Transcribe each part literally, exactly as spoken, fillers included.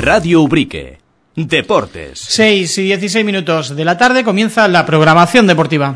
Radio Ubrique. Deportes. seis y dieciséis minutos de la tarde comienza la programación deportiva.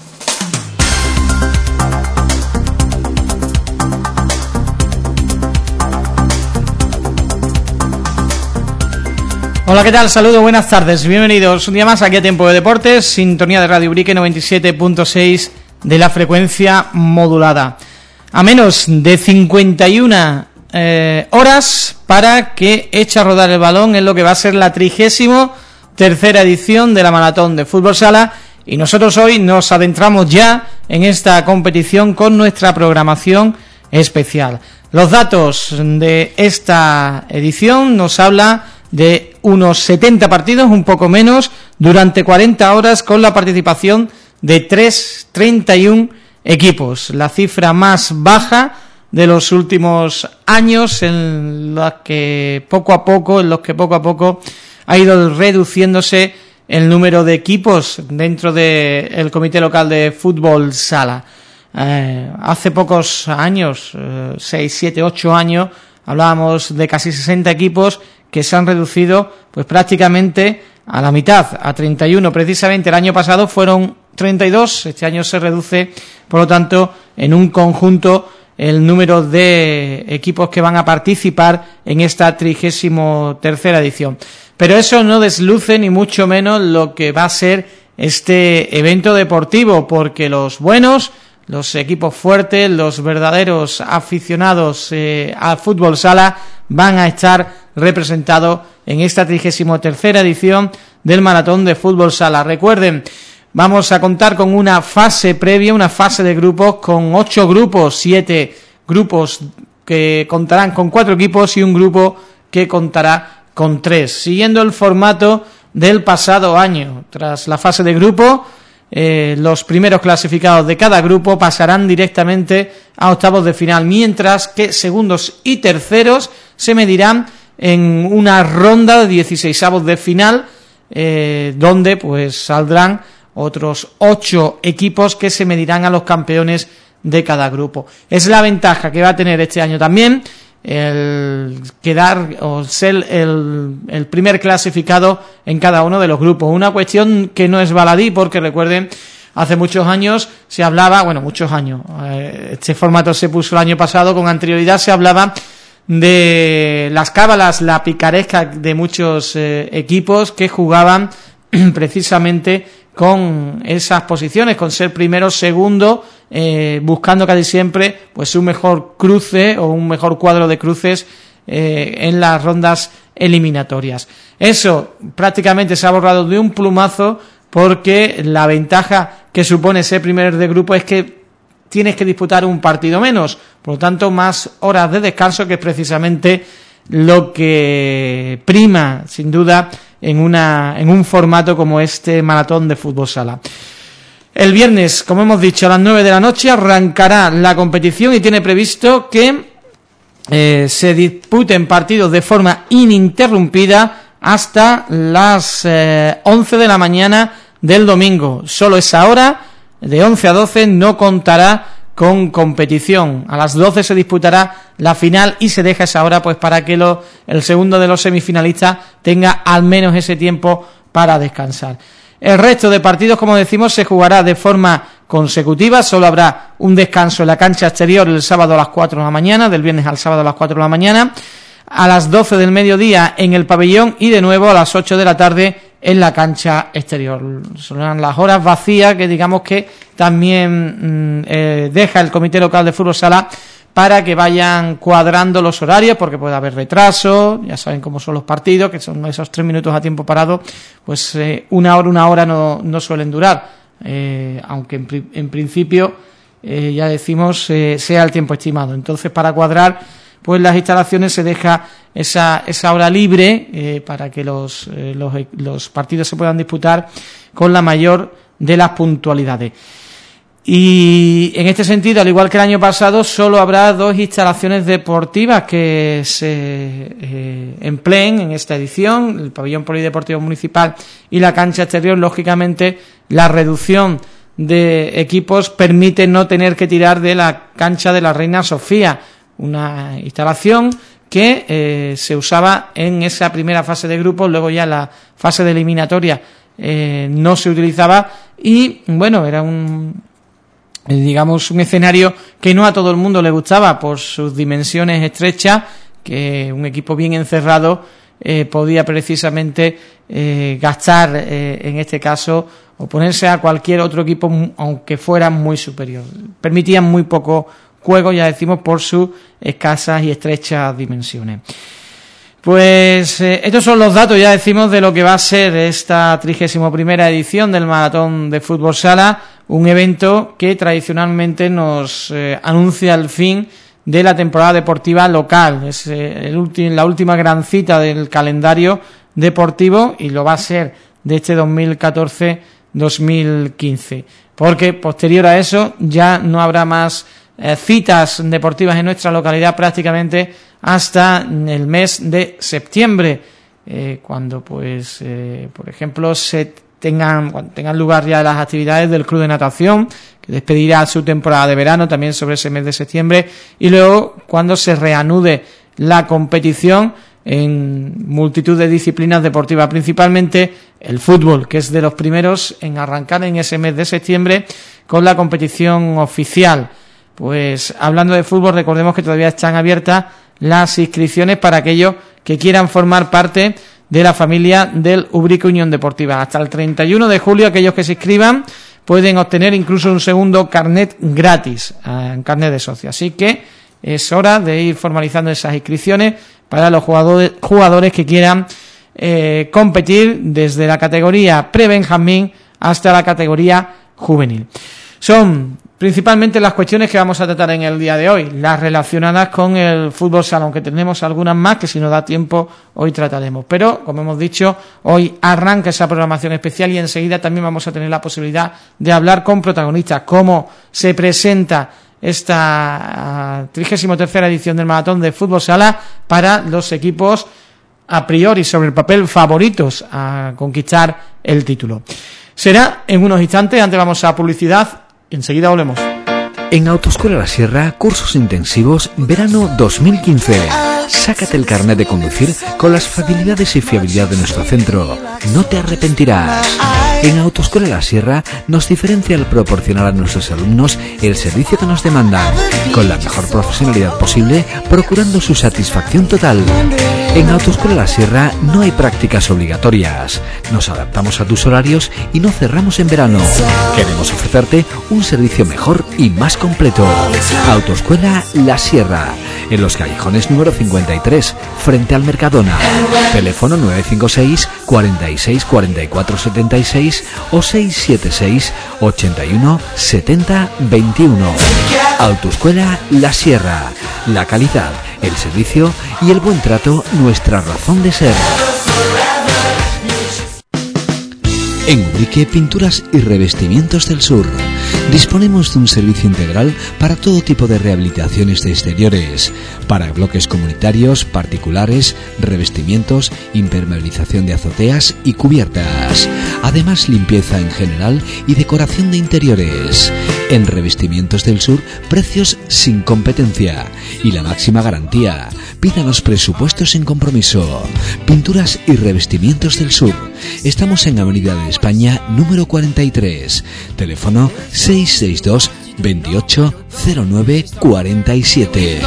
Hola, ¿qué tal? Saludos, buenas tardes, bienvenidos un día más aquí a Tiempo de Deportes, sintonía de Radio Ubrique noventa y siete punto seis de la frecuencia modulada. A menos de cincuenta y una eh, horas para que eche a rodar el balón en lo que va a ser la trigésimo tercera edición de la Maratón de Fútbol Sala, y nosotros hoy nos adentramos ya en esta competición con nuestra programación especial. Los datos de esta edición nos habla de unos setenta partidos, un poco menos, durante cuarenta horas, con la participación de trescientos treinta y uno equipos, la cifra más baja de los últimos años, en los que poco a poco, en los que poco a poco ha ido reduciéndose el número de equipos dentro del Comité Local de Fútbol Sala. Eh, hace pocos años, eh, seis, siete, ocho años, hablábamos de casi sesenta equipos que se han reducido pues prácticamente a la mitad, a treinta y uno. Precisamente el año pasado fueron treinta y dos, este año se reduce, por lo tanto, en un conjunto el número de equipos que van a participar en esta trigésimo tercera edición. Pero eso no desluce ni mucho menos lo que va a ser este evento deportivo, porque los buenos, los equipos fuertes, los verdaderos aficionados eh, al fútbol sala van a estar representados en esta trigésimo tercera edición del Maratón de Fútbol Sala. Recuerden, vamos a contar con una fase previa, una fase de grupos con ocho grupos, siete grupos que contarán con cuatro equipos y un grupo que contará con tres, siguiendo el formato del pasado año. Tras la fase de grupo, eh, los primeros clasificados de cada grupo pasarán directamente a octavos de final, mientras que segundos y terceros se medirán en una ronda de dieciseisavos de final, eh, donde pues saldrán otros ocho equipos que se medirán a los campeones de cada grupo. Es la ventaja que va a tener este año también el quedar o ser el, el primer clasificado en cada uno de los grupos. Una cuestión que no es baladí, porque recuerden, hace muchos años se hablaba, bueno, muchos años, este formato se puso el año pasado, con anterioridad se hablaba de las cábalas, la picaresca de muchos eh, equipos que jugaban precisamente con esas posiciones, con ser primero, segundo, eh, buscando casi siempre pues un mejor cruce o un mejor cuadro de cruces eh, en las rondas eliminatorias. Eso prácticamente se ha borrado de un plumazo, porque la ventaja que supone ser primer de grupo es que tienes que disputar un partido menos, por lo tanto más horas de descanso, que es precisamente lo que prima sin duda en una en un formato como este Maratón de Fútbol Sala. El viernes, como hemos dicho, a las nueve de la noche arrancará la competición y tiene previsto que eh, se disputen partidos de forma ininterrumpida hasta las eh, once de la mañana del domingo. Solo esa hora, de once a doce, no contará con competición. A las doce se disputará la final y se deja esa hora pues para que lo, el segundo de los semifinalistas tenga al menos ese tiempo para descansar. El resto de partidos, como decimos, se jugará de forma consecutiva. Solo habrá un descanso en la cancha exterior el sábado a las cuatro de la mañana, del viernes al sábado a las cuatro de la mañana, a las doce del mediodía en el pabellón y de nuevo a las ocho de la tarde en la cancha exterior. Son las horas vacías que digamos que también mmm, eh, deja el Comité Local de Fútbol Sala para que vayan cuadrando los horarios, porque puede haber retraso, ya saben cómo son los partidos, que son esos tres minutos a tiempo parado, pues eh, una hora, una hora no, no suelen durar, eh, aunque en, pri- en principio, eh, ya decimos, eh, sea el tiempo estimado. Entonces, para cuadrar pues las instalaciones se deja esa esa hora libre eh, para que los, eh, los los partidos se puedan disputar con la mayor de las puntualidades. Y en este sentido, al igual que el año pasado, solo habrá dos instalaciones deportivas que se eh, empleen en esta edición, el pabellón polideportivo municipal y la cancha exterior. Lógicamente, la reducción de equipos permite no tener que tirar de la cancha de la Reina Sofía, una instalación que eh, se usaba en esa primera fase de grupos, luego ya la fase de eliminatoria eh, no se utilizaba y bueno, era un digamos un escenario que no a todo el mundo le gustaba por sus dimensiones estrechas, que un equipo bien encerrado eh, podía precisamente eh, gastar eh, en este caso o ponerse a cualquier otro equipo aunque fuera muy superior. Permitían muy poco juego, ya decimos, por sus escasas y estrechas dimensiones. Pues eh, estos son los datos, ya decimos, de lo que va a ser esta trigésima primera edición del Maratón de Fútbol Sala, un evento que tradicionalmente nos eh, anuncia el fin de la temporada deportiva local. Es eh, el ulti- la última gran cita del calendario deportivo y lo va a ser de este dos mil catorce dos mil quince, porque posterior a eso ya no habrá más eh, citas deportivas en nuestra localidad prácticamente hasta el mes de septiembre, eh, cuando pues eh, por ejemplo se tengan cuando tengan lugar ya las actividades del Club de Natación, que despedirá su temporada de verano también sobre ese mes de septiembre, y luego cuando se reanude la competición en multitud de disciplinas deportivas, principalmente el fútbol, que es de los primeros en arrancar en ese mes de septiembre con la competición oficial. Pues hablando de fútbol, recordemos que todavía están abiertas las inscripciones para aquellos que quieran formar parte de la familia del Ubrique Unión Deportiva. Hasta el treinta y uno de julio, aquellos que se inscriban pueden obtener incluso un segundo carnet gratis, en carnet de socio. Así que es hora de ir formalizando esas inscripciones para los jugadores, jugadores que quieran eh, competir desde la categoría pre-Benjamín hasta la categoría juvenil. Son principalmente las cuestiones que vamos a tratar en el día de hoy, las relacionadas con el fútbol sala, aunque tenemos algunas más que si nos da tiempo hoy trataremos. Pero, como hemos dicho, hoy arranca esa programación especial y enseguida también vamos a tener la posibilidad de hablar con protagonistas, cómo se presenta esta trigésima tercera edición del Maratón de Fútbol Sala para los equipos a priori sobre el papel favoritos a conquistar el título. Será en unos instantes, antes vamos a publicidad. Enseguida volvemos. En Autoescuela La Sierra, cursos intensivos verano dos mil quince. Sácate el carnet de conducir con las facilidades y fiabilidad de nuestro centro. No te arrepentirás. En Autoescuela La Sierra nos diferencia al proporcionar a nuestros alumnos el servicio que nos demandan, con la mejor profesionalidad posible, procurando su satisfacción total. En Autoescuela La Sierra no hay prácticas obligatorias. Nos adaptamos a tus horarios y no cerramos en verano. Queremos ofrecerte un servicio mejor y más completo. Autoescuela La Sierra, en los callejones número cincuenta y tres, frente al Mercadona. Teléfono nueve cinco seis, cuarenta y seis, cuarenta y cuatro setenta y seis o seis siete seis, ochenta y uno, setenta, veintiuno. Autoescuela La Sierra. La calidad, el servicio y el buen trato, nuestra razón de ser. En Ubrique Pinturas y Revestimientos del Sur disponemos de un servicio integral para todo tipo de rehabilitaciones de exteriores, para bloques comunitarios, particulares, revestimientos, impermeabilización de azoteas y cubiertas. Además, limpieza en general y decoración de interiores. En Revestimientos del Sur, precios sin competencia y la máxima garantía. Pídanos presupuestos sin compromiso. Pinturas y Revestimientos del Sur. Estamos en Avenida de España número cuarenta y tres. Teléfono seis seis dos, veintiocho, cero nueve, cuarenta y siete.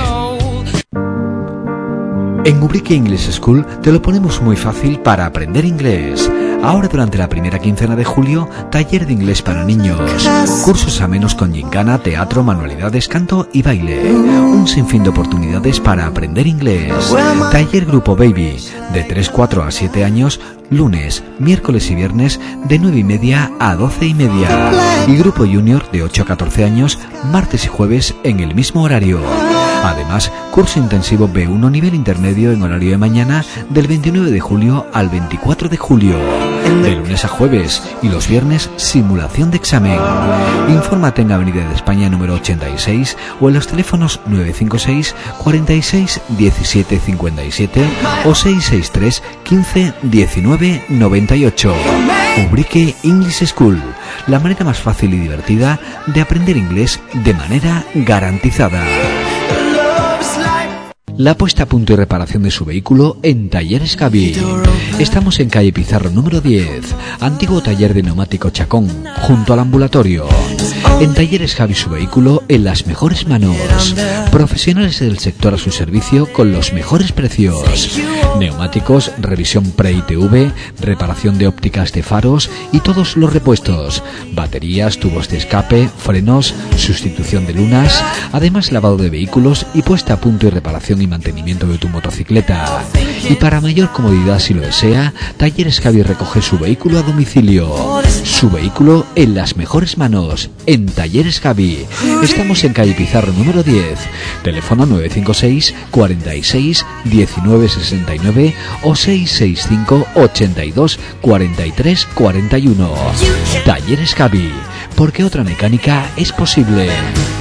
En Ubrique English School te lo ponemos muy fácil para aprender inglés. Ahora durante la primera quincena de julio, taller de inglés para niños, cursos amenos con gincana, teatro, manualidades, canto y baile, un sinfín de oportunidades para aprender inglés. Taller Grupo Baby, de tres, cuatro a siete años, lunes, miércoles y viernes, de nueve y media a doce y media. Y Grupo Junior, de ocho a catorce años, martes y jueves en el mismo horario. Además, curso intensivo B uno nivel intermedio en horario de mañana del veintinueve de julio al veinticuatro de julio. De lunes a jueves y los viernes simulación de examen. Infórmate en Avenida de España número ochenta y seis o en los teléfonos nueve cinco seis, cuarenta y seis, diecisiete cincuenta y siete o seis seis tres, quince, diecinueve, noventa y ocho. Ubrique English School, la manera más fácil y divertida de aprender inglés de manera garantizada. la puesta a punto y reparación de su vehículo en Talleres Gavi. Estamos en calle Pizarro número diez, antiguo taller de neumático Chacón, junto al ambulatorio. En Talleres Gavi su vehículo en las mejores manos. Profesionales del sector a su servicio con los mejores precios. Neumáticos, revisión pre-I T V, reparación de ópticas de faros y todos los repuestos. Baterías, tubos de escape, frenos, sustitución de lunas, además lavado de vehículos y puesta a punto y reparación y mantenimiento de tu motocicleta. Y para mayor comodidad si lo desea, Talleres Gavi recoge su vehículo a domicilio. Su vehículo en las mejores manos, en Talleres Gavi. Estamos en calle Pizarro número diez, teléfono nueve cinco seis, cuarenta y seis, diecinueve sesenta y nueve o seis seis cinco, ochenta y dos, cuarenta y tres, cuarenta y uno. Talleres Gavi, porque otra mecánica es posible.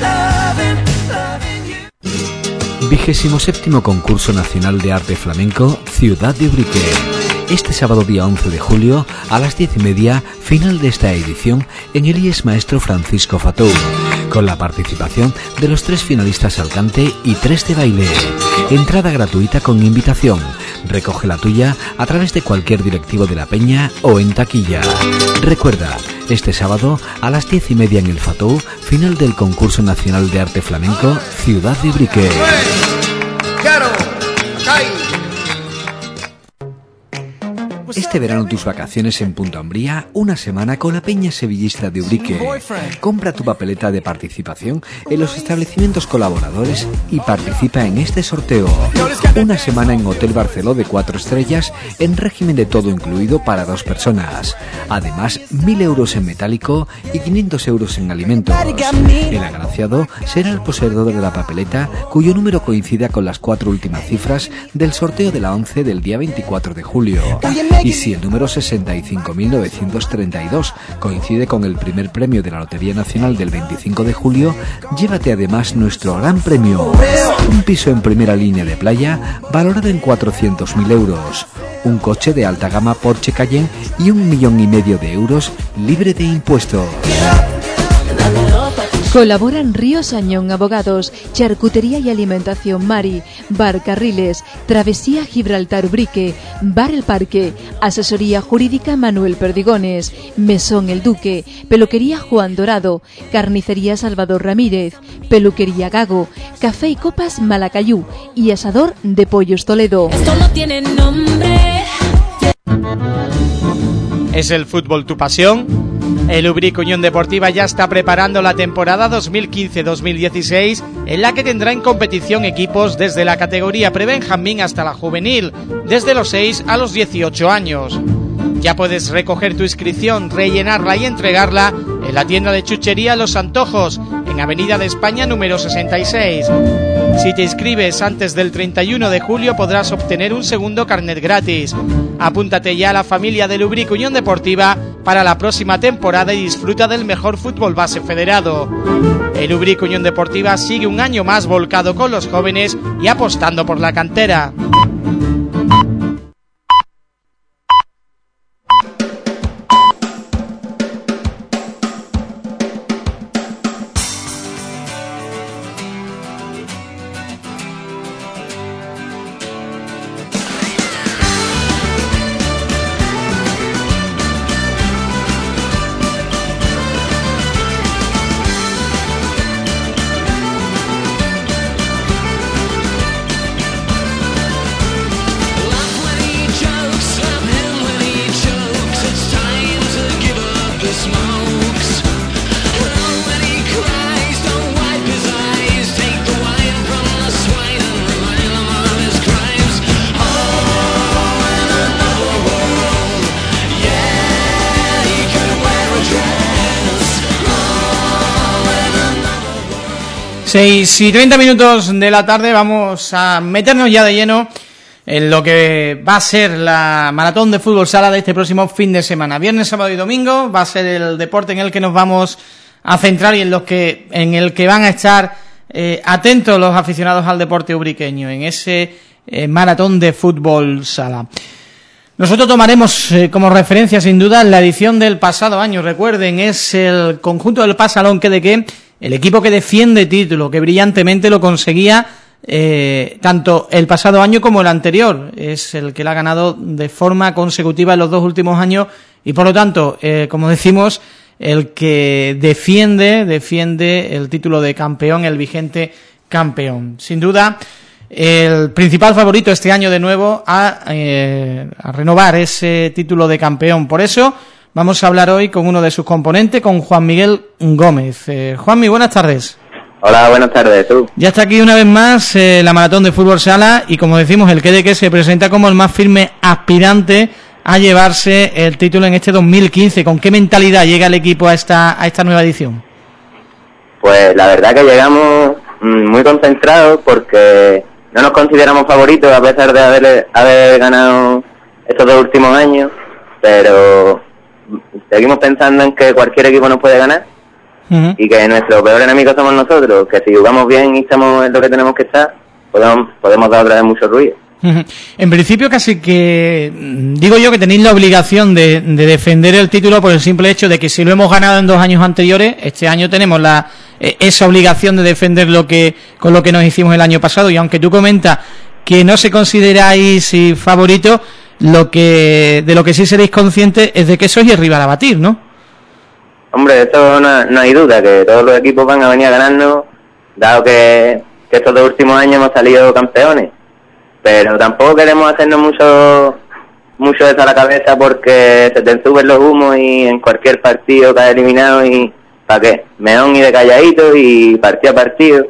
Vigésimo séptimo Concurso Nacional de Arte Flamenco, Ciudad de Ubrique. Este sábado día once de julio, a las diez y media, final de esta edición en el I E S Maestro Francisco Fatou, con la participación de los tres finalistas al cante y tres de baile. Entrada gratuita con invitación. Recoge la tuya a través de cualquier directivo de la peña o en taquilla. Recuerda, este sábado a las diez y media en el Fatou, final del Concurso Nacional de Arte Flamenco, Ciudad de Ubrique. Este verano tus vacaciones en Punta Umbría, una semana con la Peña Sevillista de Ubrique. Compra tu papeleta de participación en los establecimientos colaboradores y participa en este sorteo. Una semana en Hotel Barceló de cuatro estrellas en régimen de todo incluido para dos personas. Además, mil euros en metálico y quinientos euros en alimentos. El agraciado será el poseedor de la papeleta cuyo número coincida con las cuatro últimas cifras del sorteo de la once del día veinticuatro de julio. Y si el número sesenta y cinco mil novecientos treinta y dos coincide con el primer premio de la Lotería Nacional del veinticinco de julio, llévate además nuestro gran premio. Un piso en primera línea de playa valorado en cuatrocientos mil euros. Un coche de alta gama Porsche Cayenne y un millón y medio de euros libre de impuestos. Colaboran Ríos Añón Abogados, Charcutería y Alimentación Mari, Bar Carriles, Travesía Gibraltar Ubrique, Bar El Parque, Asesoría Jurídica Manuel Perdigones, Mesón El Duque, Peluquería Juan Dorado, Carnicería Salvador Ramírez, Peluquería Gago, Café y Copas Malacayú y Asador de Pollos Toledo. Esto no tiene nombre. ¿Es el fútbol tu pasión? El Ubrique Unión Deportiva ya está preparando la temporada dos mil quince dos mil dieciséis, en la que tendrá en competición equipos desde la categoría prebenjamín hasta la juvenil, desde los seis a los dieciocho años. Ya puedes recoger tu inscripción, rellenarla y entregarla en la tienda de chuchería Los Antojos, en Avenida de España número sesenta y seis. Si te inscribes antes del treinta y uno de julio podrás obtener un segundo carnet gratis. Apúntate ya a la familia del Ubrique Unión Deportiva para la próxima temporada y disfruta del mejor fútbol base federado. El Ubrique Unión Deportiva sigue un año más volcado con los jóvenes y apostando por la cantera. seis y treinta minutos de la tarde, vamos a meternos ya de lleno en lo que va a ser la maratón de fútbol sala de este próximo fin de semana. Viernes, sábado y domingo va a ser el deporte en el que nos vamos a centrar y en, los que, en el que van a estar eh, atentos los aficionados al deporte ubriqueño, en ese eh, maratón de fútbol sala. Nosotros tomaremos eh, como referencia sin duda la edición del pasado año. Recuerden, es el conjunto del Pasalón que de que el equipo que defiende título, que brillantemente lo conseguía eh, tanto el pasado año como el anterior. Es el que la ha ganado de forma consecutiva en los dos últimos años y por lo tanto, eh, como decimos, el que defiende, defiende el título de campeón, el vigente campeón. Sin duda, el principal favorito este año de nuevo a, eh, a renovar ese título de campeón. Por eso vamos a hablar hoy con uno de sus componentes, con Juan Miguel Gómez. Eh, Juanmi, buenas tardes. Hola, buenas tardes, tú. Ya está aquí una vez más eh, la Maratón de Fútbol Sala y como decimos, el Q D Q se presenta como el más firme aspirante a llevarse el título en este dos mil quince. ¿Con qué mentalidad llega el equipo a esta, a esta nueva edición? Pues la verdad que llegamos muy concentrados porque no nos consideramos favoritos a pesar de haber, haber ganado estos dos últimos años, pero seguimos pensando en que cualquier equipo nos puede ganar. Uh-huh. Y que nuestro peor enemigo somos nosotros, que si jugamos bien y estamos en lo que tenemos que estar, podemos, podemos dar otra vez mucho ruido. Uh-huh. En principio casi que, digo yo que tenéis la obligación de, de defender el título por el simple hecho de que si lo hemos ganado en dos años anteriores, este año tenemos la eh, esa obligación de defender lo que con lo que nos hicimos el año pasado. Y aunque tú comentas que no se consideráis favoritos, lo que de lo que sí seréis conscientes es de que sois el rival a batir, ¿no? Hombre, esto no, no hay duda, que todos los equipos van a venir a ganarnos, dado que, que estos dos últimos años hemos salido campeones. Pero tampoco queremos hacernos mucho mucho de eso a la cabeza porque se te suben los humos y en cualquier partido cae eliminado y ¿para qué? Meón y de calladito y partido a partido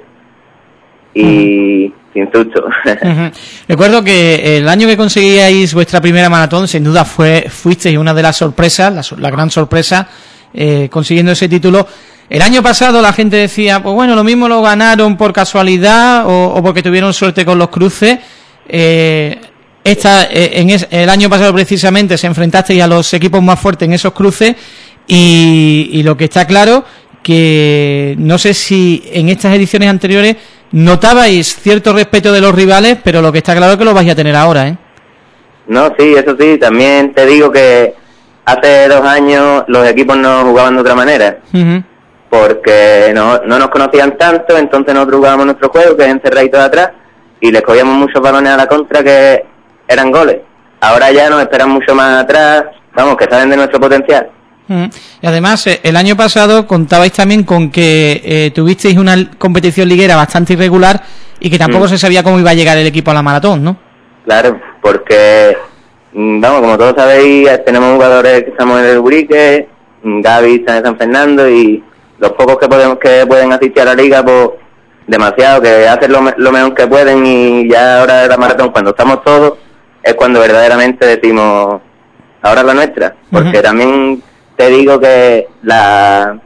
y uh-huh. sin susto. Uh-huh. Recuerdo que el año que conseguíais vuestra primera maratón, sin duda fue fuisteis una de las sorpresas, la, la gran sorpresa, Eh, consiguiendo ese título. El año pasado la gente decía, pues bueno, lo mismo lo ganaron por casualidad o, o porque tuvieron suerte con los cruces. Eh, esta eh, en es, el año pasado precisamente se enfrentasteis a los equipos más fuertes en esos cruces y, y lo que está claro que no sé si en estas ediciones anteriores notabais cierto respeto de los rivales, pero lo que está claro es que lo vais a tener ahora, ¿eh? No, sí, eso sí, también te digo que hace dos años los equipos no jugaban de otra manera, uh-huh. porque no, no nos conocían tanto, entonces nosotros jugábamos nuestro juego, que es encerradito de atrás, y les cogíamos muchos balones a la contra que eran goles. Ahora ya nos esperan mucho más atrás, vamos, que saben de nuestro potencial. Uh-huh. Y además, eh, el año pasado contabais también con que eh, tuvisteis una competición liguera bastante irregular y que tampoco uh-huh. se sabía cómo iba a llegar el equipo a la maratón, ¿no? Claro, porque... Vamos, como todos sabéis, tenemos jugadores que estamos en el Ubrique, Gaby está en San Fernando y los pocos que podemos que pueden asistir a la liga, pues demasiado, que hacen lo, lo mejor que pueden y ya ahora de la maratón, cuando estamos todos, es cuando verdaderamente decimos, ahora es la nuestra, porque uh-huh. también te digo que la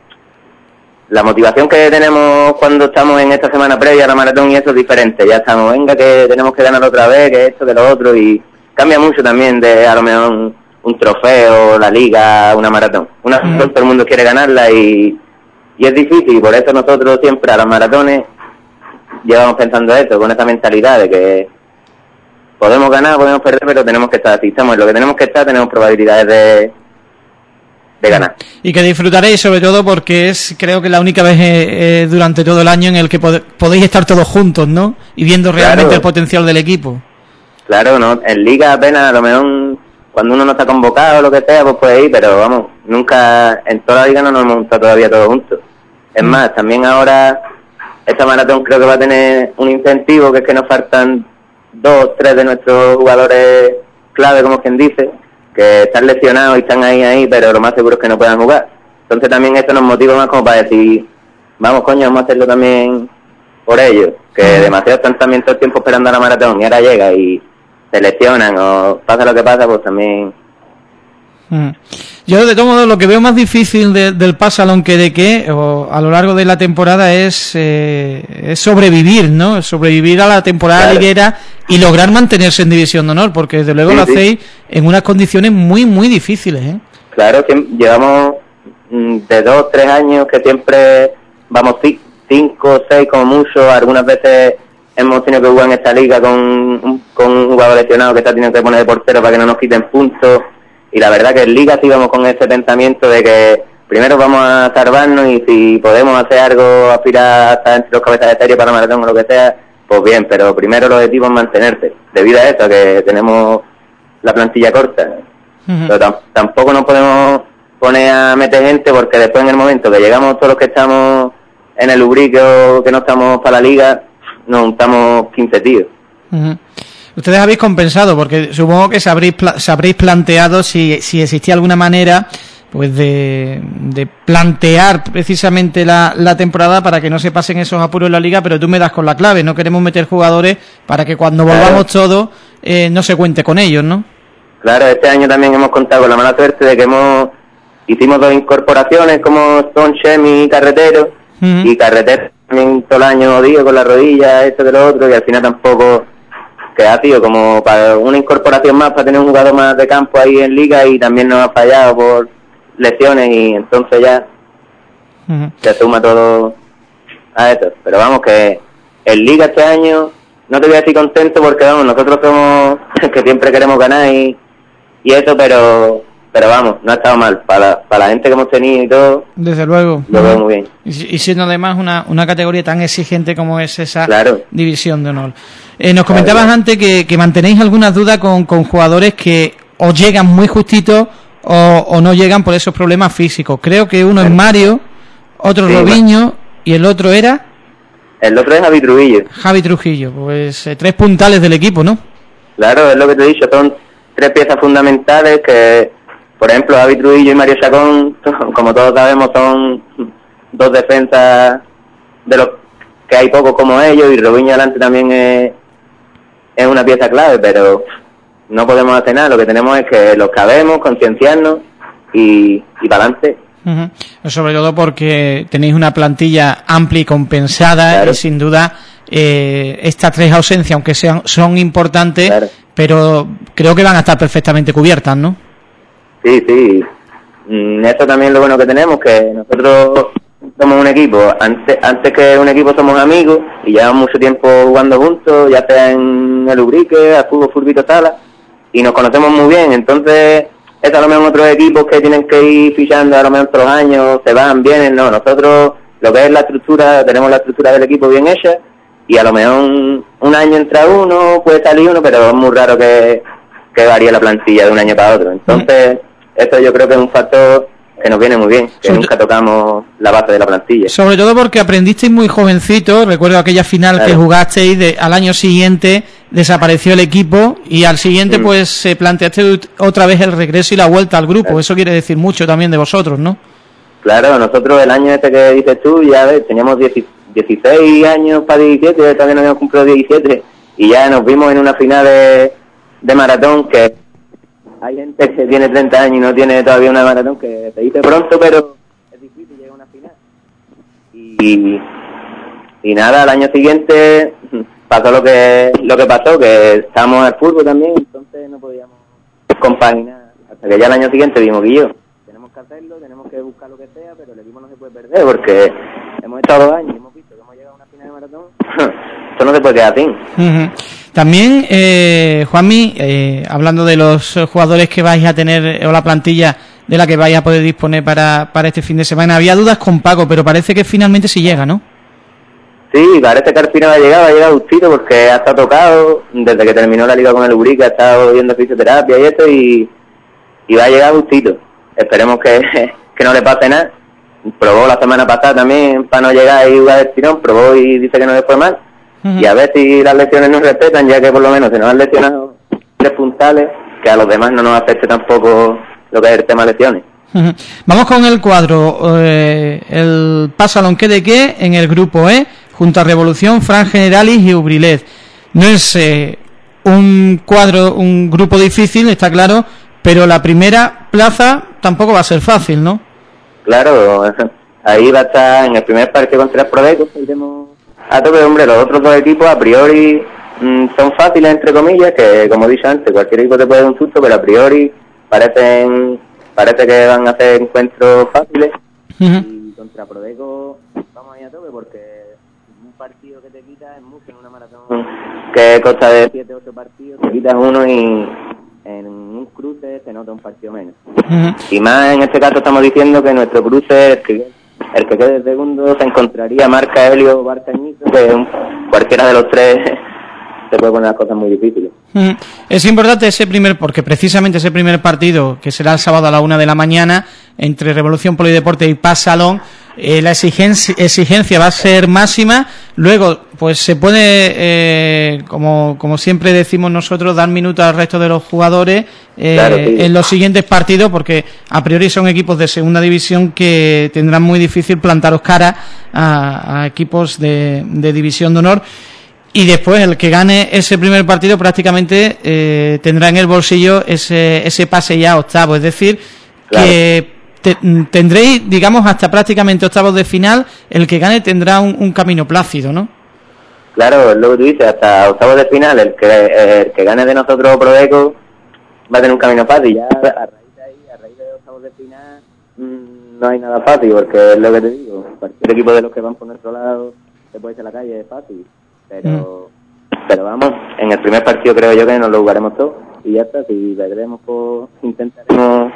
la motivación que tenemos cuando estamos en esta semana previa a la maratón y eso es diferente, ya estamos, venga que tenemos que ganar otra vez, que esto, que lo otro y... Cambia mucho también de a lo mejor un, un trofeo, la liga, una maratón. Una maratón todo el mundo quiere ganarla y, y es difícil, por eso nosotros siempre a las maratones llevamos pensando esto, con esa mentalidad de que podemos ganar, podemos perder, pero tenemos que estar así. Estamos en lo que tenemos que estar, tenemos probabilidades de, de ganar. Y que disfrutaréis sobre todo porque es, creo que la única vez eh, eh, durante todo el año en el que pod- podéis estar todos juntos, ¿no? Y viendo realmente claro. el potencial del equipo. Claro, no, en liga apenas, a lo mejor cuando uno no está convocado o lo que sea, pues puede ir, pero vamos, nunca, en toda la liga no nos hemos montado todavía todos juntos. Es mm. más, también ahora, esta maratón creo que va a tener un incentivo, que es que nos faltan dos, tres de nuestros jugadores clave, como quien dice, que están lesionados y están ahí, ahí, pero lo más seguro es que no puedan jugar. Entonces también esto nos motiva más como para decir, vamos coño, vamos a hacerlo también por ellos, que mm. demasiado están también todo el tiempo esperando a la maratón y ahora llega y se lesionan o pasa lo que pasa, pues también... Mm. Yo de todo modo lo que veo más difícil de, del Pasalón que de que o a lo largo de la temporada es, eh, es sobrevivir, ¿no? Sobrevivir a la temporada claro. liguera y lograr mantenerse en División de Honor, porque desde luego sí, lo sí. hacéis en unas condiciones muy, muy difíciles, ¿eh? Claro, llevamos de dos, tres años que siempre vamos cinco, seis como mucho, algunas veces... Hemos tenido que jugar en esta liga con, con un jugador lesionado que está teniendo que poner de portero para que no nos quiten puntos. Y la verdad que en liga sí vamos con ese pensamiento de que primero vamos a salvarnos y si podemos hacer algo, aspirar hasta entre los cabezas de serie para maratón o lo que sea, pues bien, pero primero el objetivo es mantenerte, debido a eso, a que tenemos la plantilla corta. Uh-huh. Pero tam- tampoco nos podemos poner a meter gente, porque después en el momento que llegamos todos los que estamos en el Ubrique o que no estamos para la liga, nos juntamos quince tíos. Uh-huh. Ustedes habéis compensado, porque supongo que se habréis, pla- se habréis planteado si, si existía alguna manera pues de, de plantear precisamente la, la temporada para que no se pasen esos apuros en la liga, pero tú me das con la clave, no queremos meter jugadores para que cuando volvamos claro. todos eh, no se cuente con ellos, ¿no? Claro, este año también hemos contado con la mala suerte de que hemos hicimos dos incorporaciones como son Chemi y Carretero, uh-huh. y Carretero también todo el año odio con la rodilla, esto de lo otro, y al final tampoco queda, tío, como para una incorporación más, para tener un jugador más de campo ahí en liga, y también nos ha fallado por lesiones, y entonces ya uh-huh. se suma todo a esto. Pero vamos, que en liga este año no te voy a decir contento, porque vamos, nosotros somos que siempre queremos ganar y, y eso, pero pero vamos, no ha estado mal para, para la gente que hemos tenido y todo. Desde luego lo veo muy bien, y, y siendo además una, una categoría tan exigente como es esa claro. división de honor. Eh, nos comentabas claro. antes que, que mantenéis algunas dudas con, con jugadores que o llegan muy justitos O, o no llegan por esos problemas físicos. Creo que uno es Mario, otro sí, Robinho, y el otro era... El otro es Javi Trujillo. Javi Trujillo, pues eh, tres puntales del equipo, ¿no? Claro, es lo que te he dicho, son tres piezas fundamentales que, por ejemplo, Javi Trujillo y Mario Chacón, como todos sabemos, son dos defensas de los que hay pocos como ellos, y Robinho adelante también es, es una pieza clave, pero... no podemos hacer nada, lo que tenemos es que los cabemos, concienciarnos y, y para adelante. Uh-huh. Sobre todo porque tenéis una plantilla amplia y compensada, claro. y sin duda eh, estas tres ausencias, aunque sean son importantes, claro. pero creo que van a estar perfectamente cubiertas, ¿no? Sí, sí. Eso también es lo bueno que tenemos, que nosotros somos un equipo, antes, antes que un equipo somos amigos, y llevamos mucho tiempo jugando juntos, ya sea en el Ubrique, al fútbol Furbito Sala, y nos conocemos muy bien. Entonces es a lo mejor otros equipos que tienen que ir fichando a lo mejor otros años, se van, vienen, no, nosotros lo que es la estructura, tenemos la estructura del equipo bien hecha, y a lo mejor un, un año entra uno, puede salir uno, pero es muy raro que, que varíe la plantilla de un año para otro. Entonces eso yo creo que es un factor que nos viene muy bien, que sobre nunca tocamos la base de la plantilla. Sobre todo porque aprendisteis muy jovencito, recuerdo aquella final claro. que jugasteis, de, al año siguiente desapareció el equipo, y al siguiente mm. pues se eh, planteaste otra vez el regreso y la vuelta al grupo, claro. eso quiere decir mucho también de vosotros, ¿no? Claro, nosotros el año este que dices tú, ya ves, teníamos dieciséis años para diecisiete, todavía no habíamos cumplido diecisiete, y ya nos vimos en una final de, de maratón, que hay gente que tiene treinta años y no tiene todavía una maratón, que se dice pronto, pero es difícil llegar a una final. Y, y nada, al año siguiente pasó lo que lo que pasó, que estábamos al fútbol también, entonces no podíamos compaginar. Hasta que ya el año siguiente vimos que yo, tenemos que hacerlo, tenemos que buscar lo que sea, pero el equipo no se puede perder, porque hemos estado dos años y hemos visto que hemos llegado a una final de maratón. Esto no se puede quedar así. Uh-huh. También, eh, Juanmi, eh, hablando de los jugadores que vais a tener, o la plantilla de la que vais a poder disponer para, para este fin de semana, había dudas con Paco, pero parece que finalmente sí llega, ¿no? Sí, parece que al final ha llegado, ha llegado justito, porque ha estado tocado, desde que terminó la liga con el Ubrique, ha estado viendo fisioterapia y esto, y, y va a llegar justito. Esperemos que, que no le pase nada. Probó la semana pasada también para no llegar y jugar del tirón, probó y dice que no le fue mal. Uh-huh. Y a ver si las lesiones nos respetan, ya que por lo menos se nos han lesionado tres puntales, que a los demás no nos afecte tampoco lo que es el tema de lesiones. Uh-huh. Vamos con el cuadro, eh, el Pasalonque de qué en el grupo E, junto a Revolución, Fran Generalis y Ubrilet. No es eh, un cuadro, un grupo difícil, está claro, pero la primera plaza tampoco va a ser fácil, ¿no? Claro, ahí va a estar en el primer partido contra el Prodeco, iremos a tope, hombre. Los otros dos equipos a priori mmm, son fáciles, entre comillas, que como he dicho antes, cualquier equipo te puede dar un susto, pero a priori parecen parece que van a ser encuentros fáciles. Uh-huh. Y contra Prodeco vamos a ir a tope, porque un partido que te quitas es mucho en una maratón que consta de siete o ocho partidos, te quitas uno y en un cruce se nota un partido menos. Uh-huh. Y más en este caso estamos diciendo que nuestro cruce, el que, el que quede segundo, se encontraría Marca Helio Barcañito, que es un cualquiera de los tres se puede poner las cosas muy difíciles. Mm. Es importante ese primer, porque precisamente ese primer partido, que será el sábado a la una de la mañana, entre Revolución Polideporte y Paz Salón, eh, la exigencia, exigencia va a ser máxima. Luego, pues se puede, eh, como, como siempre decimos nosotros, dar minutos al resto de los jugadores eh, claro, sí. en los siguientes partidos, porque a priori son equipos de segunda división que tendrán muy difícil plantaros cara a, a equipos de, de división de honor. Y después el que gane ese primer partido prácticamente eh, tendrá en el bolsillo ese ese pase ya a octavos. Es decir, claro, que te, tendréis, digamos, hasta prácticamente octavos de final. El que gane tendrá un, un camino plácido, ¿no? Claro, es lo que tú dices, hasta octavos de final. El que el que gane de nosotros Prodeco va a tener un camino fácil. Ya a raíz de ahí, a raíz de octavos de final, mmm, no hay nada fácil, porque es lo que te digo. Cualquier equipo de los que van por nuestro lado se puede irse a la calle, es fácil. Pero mm. pero vamos, en el primer partido creo yo que nos lo jugaremos todos y ya está. Si perdemos, pues intentaremos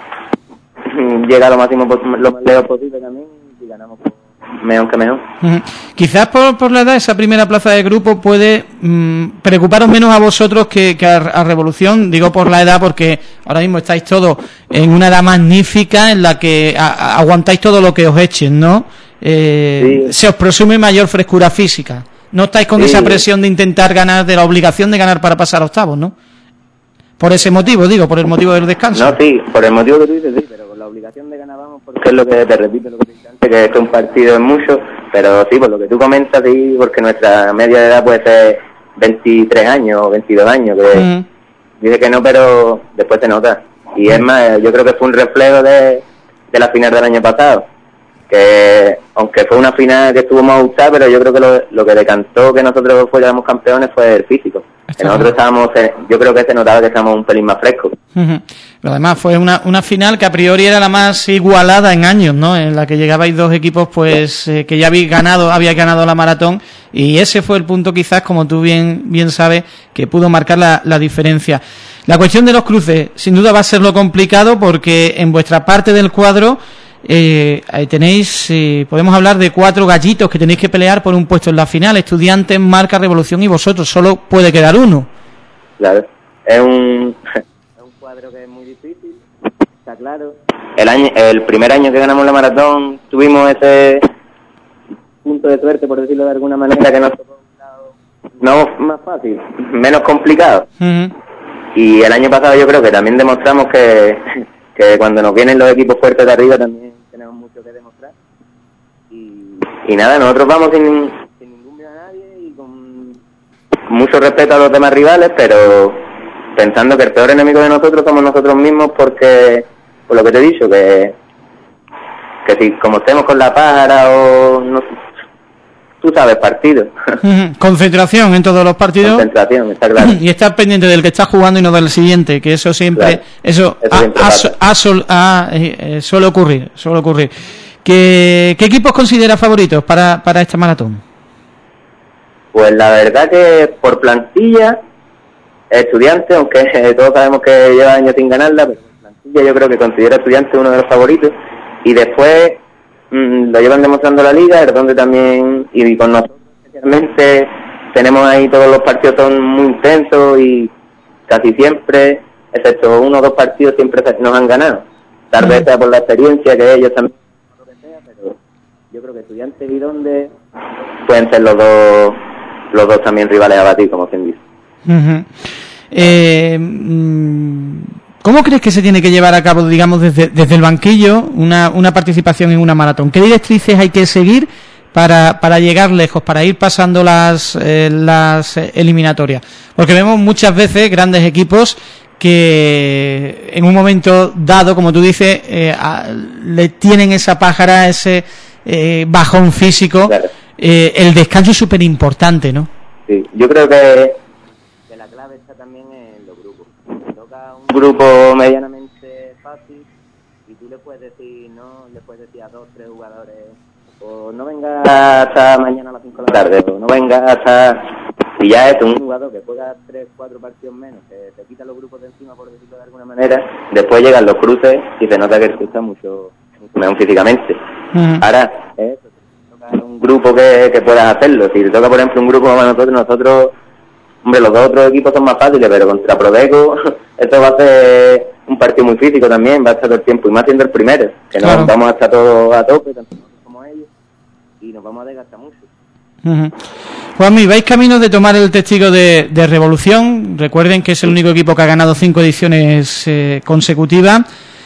llegar lo máximo, lo más lejos posible también, y ganamos, pues mejor que mejor. Uh-huh. Quizás por, por la edad esa primera plaza de grupo puede mmm, preocuparos menos a vosotros que, que a, a Revolución. Digo por la edad porque ahora mismo estáis todos en una edad magnífica en la que a, a, aguantáis todo lo que os echen, ¿no? Eh, sí. Se os presume mayor frescura física. No estáis con sí. esa presión de intentar ganar, de la obligación de ganar para pasar a octavos, ¿no? Por ese motivo, digo, por el motivo del descanso. No, sí, por el motivo que tú dices, sí, pero con la obligación de ganar vamos, porque es lo que te repito, lo que te dice antes, que este un partido es mucho, pero sí, por lo que tú comentas, sí, porque nuestra media de edad puede ser veintitrés años o veintidós años, que mm. dice que no, pero después se nota. Y mm. es más, yo creo que fue un reflejo de, de la final del año pasado, que aunque fue una final que estuvo más gustada, pero yo creo que lo, lo que decantó que nosotros fuéramos campeones fue el físico. Que nosotros estábamos, yo creo que se notaba que estábamos un pelín más frescos. Uh-huh. Pero además fue una una final que a priori era la más igualada en años, ¿no? En la que llegabais dos equipos pues eh, que ya habéis ganado, había ganado la maratón, y ese fue el punto quizás, como tú bien bien sabes, que pudo marcar la, la diferencia. La cuestión de los cruces, sin duda va a ser lo complicado, porque en vuestra parte del cuadro Eh, ahí tenéis, eh, podemos hablar de cuatro gallitos que tenéis que pelear por un puesto en la final: Estudiantes, Marca, Revolución y vosotros. Solo puede quedar uno. Claro, es un es un cuadro que es muy difícil, está claro. El año, el primer año que ganamos la maratón tuvimos ese punto de suerte, por decirlo de alguna manera, que nos tocó un lado no más fácil, menos complicado. Uh-huh. Y el año pasado yo creo que también demostramos que que cuando nos vienen los equipos fuertes de arriba también tenemos mucho que demostrar. Y, y nada, nosotros vamos sin, sin ningún miedo a nadie y con mucho respeto a los demás rivales, pero pensando que el peor enemigo de nosotros somos nosotros mismos, porque, por lo que te he dicho, que, que si como estemos con la pájara o no, tú sabes, partido. Concentración en todos los partidos. Concentración, está claro. Y estar pendiente del que está jugando y no del siguiente, que eso siempre, claro, eso, eso a, siempre a, a, sol, a, eh, suele ocurrir, suele ocurrir. ¿Qué, qué equipos consideras favoritos para, para esta maratón? Pues la verdad que por plantilla, Estudiantes, aunque todos sabemos que lleva años sin ganarla, pero por plantilla yo creo que considero Estudiantes uno de los favoritos. Y después Mm, lo llevan demostrando la liga, es donde también, y con nosotros especialmente, tenemos ahí todos los partidos son muy intensos y casi siempre, excepto uno o dos partidos, siempre nos han ganado. Tal vez sea por la experiencia que ellos también, lo que sea, pero yo creo que Estudiantes y Donde pueden ser los dos, los dos también rivales a batir, como quien dice. Uh-huh. Eh... Mm... ¿Cómo crees que se tiene que llevar a cabo, digamos, desde, desde el banquillo una, una participación en una maratón? ¿Qué directrices hay que seguir para, para llegar lejos, para ir pasando las, eh, las eliminatorias? Porque vemos muchas veces grandes equipos que en un momento dado, como tú dices, eh, a, le tienen esa pájara, ese eh, bajón físico. Claro. Eh, el descanso es súper importante, ¿no? Sí, yo creo que, que la clave está también en los grupos. Toca un grupo medianamente fácil y tú le puedes decir, no, le puedes decir a dos, tres jugadores, o no venga hasta mañana a las cinco de la tarde, o no venga hasta... Y ya es un jugador que juega tres, cuatro partidos menos, que te quita los grupos de encima, por decirlo de alguna manera, después llegan los cruces y se nota que él está mucho, mucho mejor físicamente. Uh-huh. Ahora, eso, toca un grupo que, que pueda hacerlo. Si te toca, por ejemplo, un grupo como nosotros, nosotros, hombre, los dos otros equipos son más fáciles, pero contra Prodeco esto va a ser un partido muy físico también, va a estar todo el tiempo, y más siendo el primero, que claro. nos vamos a estar todos a tope, tanto como ellos, y nos vamos a desgastar mucho. Uh-huh. Juanmi, vais camino de tomar el testigo de, de Revolución. Recuerden que es el único equipo que ha ganado cinco ediciones eh, consecutivas.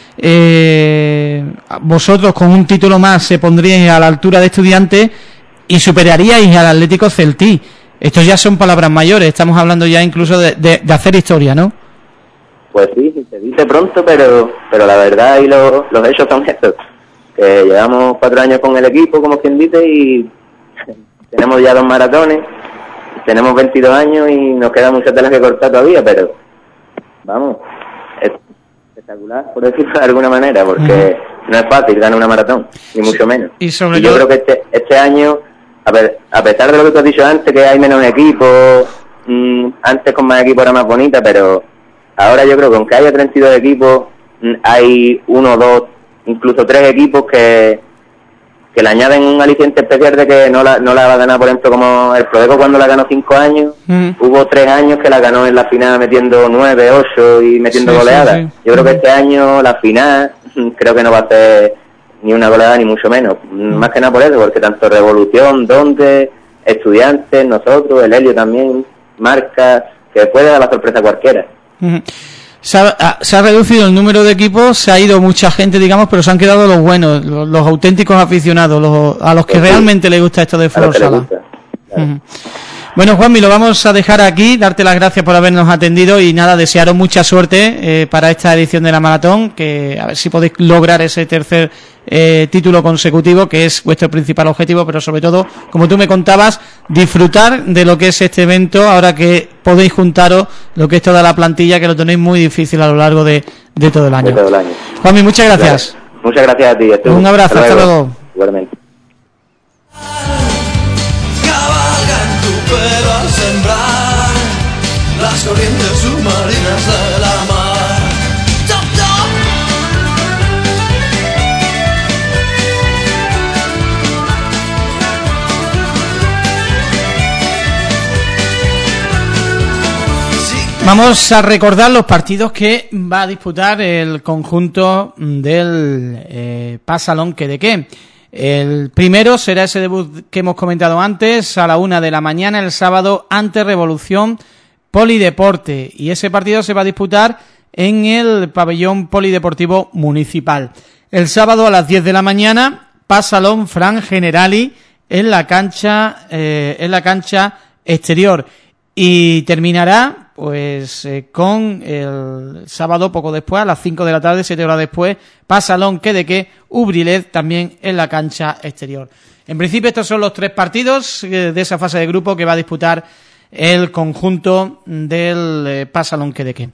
Eh, vosotros con un título más se pondríais a la altura de Estudiantes y superaríais al Atlético Celtí. Estos ya son palabras mayores, estamos hablando ya incluso de, de, de hacer historia, ¿no? Pues sí, se dice pronto, pero pero la verdad y los, los hechos son estos. Que llevamos cuatro años con el equipo, como quien dice, y tenemos ya dos maratones, tenemos veintidós años y nos queda mucha tela que cortar todavía, pero vamos, es espectacular, por decirlo de alguna manera, porque uh-huh. no es fácil ganar una maratón, ni mucho menos. Y, sobre y yo todo... creo que este, este año, a, ver, a pesar de lo que tú has dicho antes, que hay menos equipos, mmm, antes con más equipos era más bonita, pero ahora yo creo que aunque haya treinta y dos equipos, mmm, hay uno, dos, incluso tres equipos que que le añaden un aliciente especial de que no la, no la va a ganar, por ejemplo, como el Prodeco cuando la ganó cinco años, mm. hubo tres años que la ganó en la final metiendo nueve, ocho y metiendo sí, goleadas. Sí, sí. Yo creo que este año la final creo que no va a ser ni una goleada ni mucho menos, mm. más que nada por eso, porque tanto Revolución, Donde, Estudiantes, nosotros, el Helio también, marca, que puede dar la sorpresa a cualquiera. Mm. Se ha, se ha reducido el número de equipos, se ha ido mucha gente, digamos, pero se han quedado los buenos, los, los auténticos aficionados, los, a los que pues realmente sí. les gusta esto de fútbol sala. Claro. Uh-huh. Bueno, Juanmi, lo vamos a dejar aquí, darte las gracias por habernos atendido y nada, desearos mucha suerte eh, para esta edición de la maratón, que a ver si podéis lograr ese tercer eh, título consecutivo, que es vuestro principal objetivo, pero sobre todo, como tú me contabas, disfrutar de lo que es este evento, ahora que podéis juntaros lo que es toda la plantilla, que lo tenéis muy difícil a lo largo de, de todo el año. De todo el año. Juanmi, muchas gracias. Claro. Muchas gracias a ti. Estuvo. Un abrazo, hasta luego. Hasta luego. Igualmente. Puedo sembrar las corrientes submarinas de la mar. ¡Top, top! Vamos a recordar los partidos que va a disputar el conjunto del eh, Pasalón que de qué. El primero será ese debut que hemos comentado antes, a la una de la mañana, el sábado, ante Revolución Polideporte. Y ese partido se va a disputar en el pabellón polideportivo municipal. El sábado a las diez de la mañana, Pasalón Fran Generali en la cancha, eh, en la cancha exterior. Y terminará pues eh, con el sábado poco después, a las cinco de la tarde, siete horas después, Pasalón que de qué, Ubrilet también en la cancha exterior. En principio estos son los tres partidos eh, de esa fase de grupo que va a disputar el conjunto del eh, Pasalón que de qué.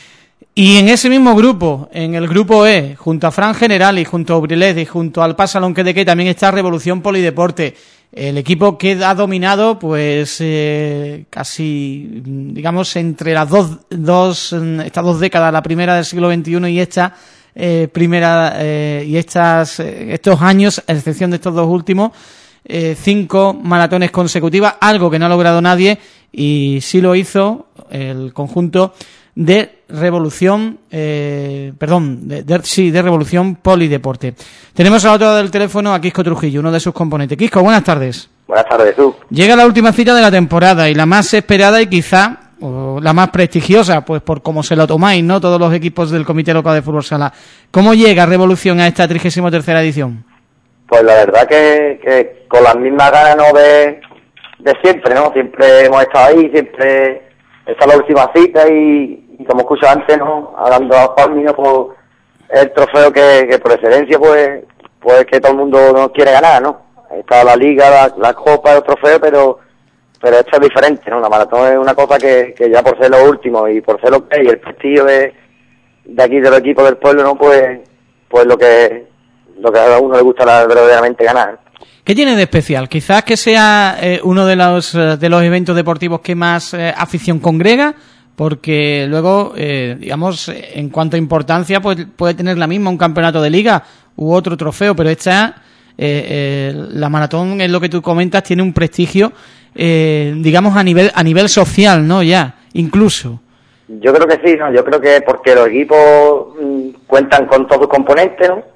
Y en ese mismo grupo, en el grupo E, junto a Fran General y junto a Ubrilet y junto al Pasalón que de qué, también está Revolución Polideporte. El equipo que ha dominado, pues, eh, casi, digamos, entre las dos, dos, estas dos décadas, la primera del siglo veintiuno y esta eh, primera, eh, y estas, eh, estos años, a excepción de estos dos últimos, eh, cinco maratones consecutivas, algo que no ha logrado nadie, y sí lo hizo el conjunto de Revolución, eh, perdón, de, de, sí, de Revolución Polideporte. Tenemos al otro lado del teléfono a Quisco Trujillo, uno de sus componentes. Quisco, buenas tardes. Buenas tardes, tú. Llega la última cita de la temporada y la más esperada y quizá o la más prestigiosa, pues por cómo se lo tomáis, ¿no? Todos los equipos del Comité Local de Fútbol Sala. ¿Cómo llega Revolución a esta trigésima tercera edición? Pues la verdad que, que con las mismas ganas, ¿no?, de, de siempre, ¿no? Siempre hemos estado ahí, siempre esta es la última cita y Y como escucho antes, ¿no?, hablando a Juanmi, ¿no?, por el trofeo que, que por excelencia, pues, pues que todo el mundo no quiere ganar, ¿no? Está la liga, la, la copa, el trofeo, pero pero esto es diferente, ¿no? La maratón es una cosa que, que ya por ser lo último y por ser lo que es, y el prestigio de, de aquí, de los equipos del pueblo, ¿no?, pues pues lo que lo que a uno le gusta la, verdaderamente ganar. ¿Qué tiene de especial? Quizás que sea eh, uno de los de los eventos deportivos que más eh, afición congrega, porque luego, eh, digamos, en cuanto a importancia, pues puede tener la misma un campeonato de liga u otro trofeo, pero esta eh, eh, la maratón, es lo que tú comentas, tiene un prestigio, eh, digamos, a nivel a nivel social, ¿no? Ya, incluso. Yo creo que sí, ¿no? Yo creo que porque los equipos mmm, cuentan con todos sus componentes, ¿no?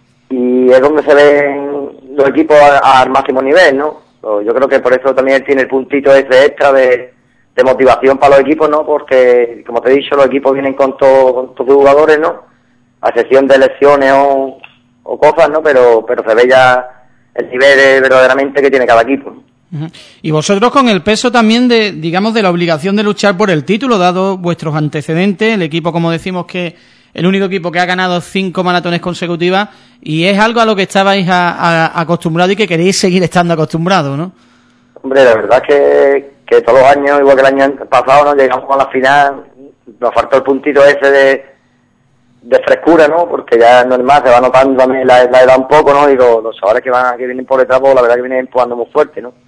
Y es donde se ven los equipos a, al máximo nivel, ¿no? Yo creo que por eso también tiene el puntito ese extra de, de motivación para los equipos, ¿no? Porque, como te he dicho, los equipos vienen con, todo, con todos sus jugadores, ¿no? A excepción de lesiones o, o cosas, ¿no? Pero, pero se ve ya el nivel verdaderamente que tiene cada equipo. Y vosotros con el peso también de, digamos, de la obligación de luchar por el título, dado vuestros antecedentes, el equipo, como decimos, que el único equipo que ha ganado cinco maratones consecutivas, y es algo a lo que estabais a, a, acostumbrados y que queréis seguir estando acostumbrados, ¿no? Hombre, la verdad es que, que todos los años, igual que el año pasado, ¿no? Llegamos a la final, nos faltó el puntito ese de, de frescura, ¿no? Porque ya es normal, se va notando también la, la edad un poco, ¿no? Y los, los chavales que van que vienen por detrás, pues, la verdad que vienen empujando muy fuerte, ¿no?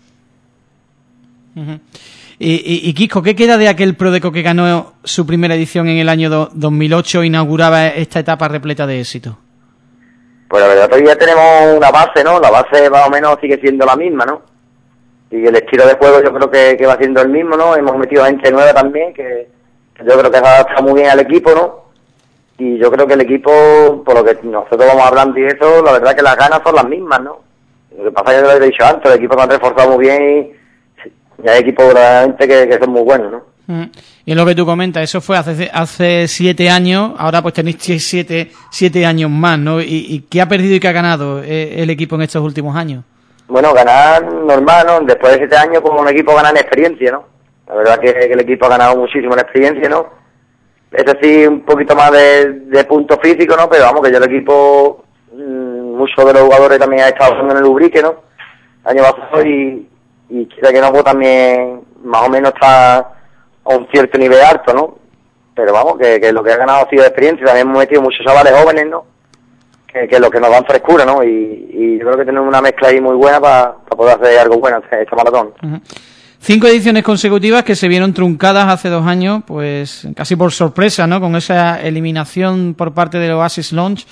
Uh-huh. Y, y, y Kiko, ¿qué queda de aquel Prodeco que ganó su primera edición en el año do, dos mil ocho e inauguraba esta etapa repleta de éxito? Pues la verdad todavía tenemos una base, ¿no? La base más o menos sigue siendo la misma, ¿no? Y el estilo de juego yo creo que, que va siendo el mismo, ¿no? Hemos metido gente nueva también, que, que yo creo que va a estar muy bien al equipo, ¿no? Y yo creo que el equipo, por lo que nosotros vamos hablando y eso, la verdad que las ganas son las mismas, ¿no? Lo que pasa es que lo he dicho antes, el equipo se ha reforzado muy bien y y hay equipos realmente que, que son muy buenos, ¿no? Mm. Y es lo que tú comentas, eso fue hace hace siete años, ahora pues tenéis siete, siete años más, ¿no? ¿Y, y qué ha perdido y qué ha ganado eh, el equipo en estos últimos años? Bueno, ganar normal, ¿no? Después de siete años, pues un equipo gana en experiencia, ¿no? La verdad que, que el equipo ha ganado muchísimo en experiencia, ¿no? Eso sí, un poquito más de, de punto físico, ¿no? Pero vamos, que ya el equipo, mmm, muchos de los jugadores también han estado jugando en el Ubrique, ¿no? Año pasado y... y quizá que no, pues también más o menos está a un cierto nivel alto, ¿no? Pero vamos, que, que lo que ha ganado ha sido de experiencia, también hemos metido muchos chavales jóvenes, ¿no? Que, que lo que nos dan frescura, ¿no? Y, y yo creo que tenemos una mezcla ahí muy buena para pa poder hacer algo bueno esta maratón. Uh-huh. Cinco ediciones consecutivas que se vieron truncadas hace dos años, pues casi por sorpresa, ¿no? Con esa eliminación por parte del Oasis Lounge.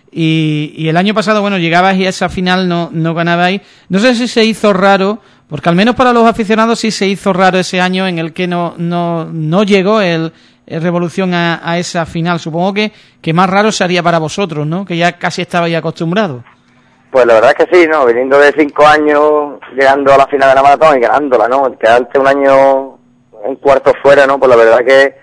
Y, y el año pasado, bueno, llegabais y a esa final no, no ganabais. No sé si se hizo raro, porque al menos para los aficionados sí se hizo raro ese año en el que no no no llegó el, el Revolución a, a esa final. Supongo que, que más raro sería para vosotros, ¿no? Que ya casi estabais acostumbrados. Pues la verdad es que sí, ¿no? Viniendo de cinco años, llegando a la final de la maratón y ganándola, ¿no? Quedarte un año en cuarto fuera, ¿no? Pues la verdad que,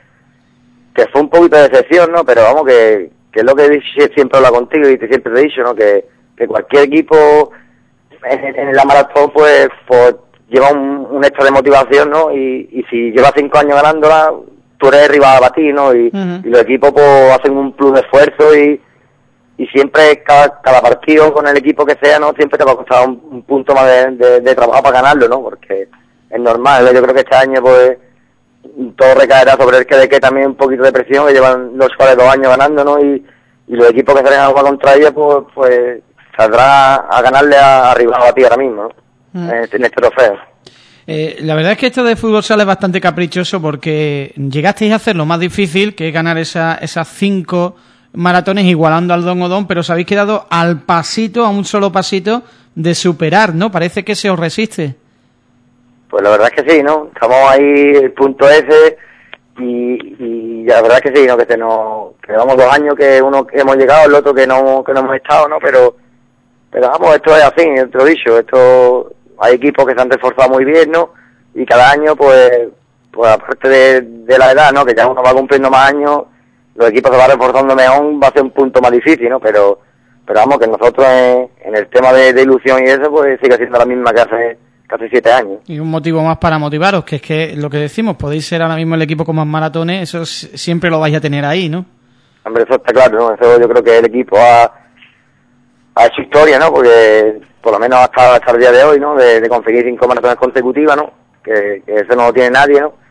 que fue un poquito de decepción, ¿no? Pero vamos, que, que es lo que siempre hablo contigo y te, siempre te he dicho, ¿no? Que, que cualquier equipo en, en la maratón, pues, pues lleva un, un extra de motivación, ¿no? Y, y si llevas cinco años ganándola, tú eres rival a batir, ¿no? Y, uh-huh. y los equipos, pues, hacen un plus de esfuerzo y, y siempre, cada, cada partido con el equipo que sea, ¿no? Siempre te va a costar un, un punto más de, de, de trabajo para ganarlo, ¿no? Porque es normal, yo creo que este año, pues, todo recaerá sobre el que de que también un poquito de presión, que llevan los cuales dos años ganando, ¿no? Y, y los equipos que salen a jugar contra ellos, pues, pues saldrá a ganarle a, a rival a batir ahora mismo, ¿no? Mm. En, en este trofeo. Eh, la verdad es que esto de fútbol sala es bastante caprichoso porque llegasteis a hacer lo más difícil, que es ganar esa, esas cinco maratones igualando al Don Odón, pero os habéis quedado al pasito, a un solo pasito de superar, ¿no? Parece que se os resiste. Pues la verdad es que sí, ¿no? Estamos ahí, el punto ese, y, y la verdad es que sí, ¿no? Que se nos, que llevamos dos años que uno que hemos llegado, el otro que no, que no hemos estado, ¿no? Pero, pero vamos, esto es así, te lo he dicho, esto, hay equipos que se han reforzado muy bien, ¿no? Y cada año, pues, pues aparte de, de la edad, ¿no? Que ya uno va cumpliendo más años, los equipos se van reforzando mejor, va a ser un punto más difícil, ¿no? Pero, pero vamos, que nosotros en, en el tema de, de ilusión y eso, pues sigue siendo la misma que hace casi siete años. Y un motivo más para motivaros, que es que lo que decimos, podéis ser ahora mismo el equipo con más maratones, eso siempre lo vais a tener ahí, ¿no? Hombre, eso está claro, ¿no? Eso yo creo que el equipo ha, ha hecho historia, ¿no? Porque por lo menos hasta, hasta el día de hoy, ¿no? De, de conseguir cinco maratones consecutivas, ¿no? Que, que eso no lo tiene nadie, ¿no?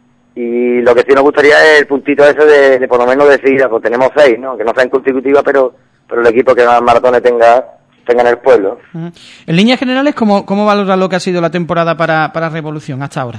Y lo que sí nos gustaría es el puntito ese de, de por lo menos decir, pues tenemos seis, ¿no? Que no sean consecutivas, pero, pero el equipo que más maratones tenga tenga en el pueblo. Uh-huh. En líneas generales, ¿cómo, cómo valoras lo que ha sido la temporada para, para Revolución hasta ahora?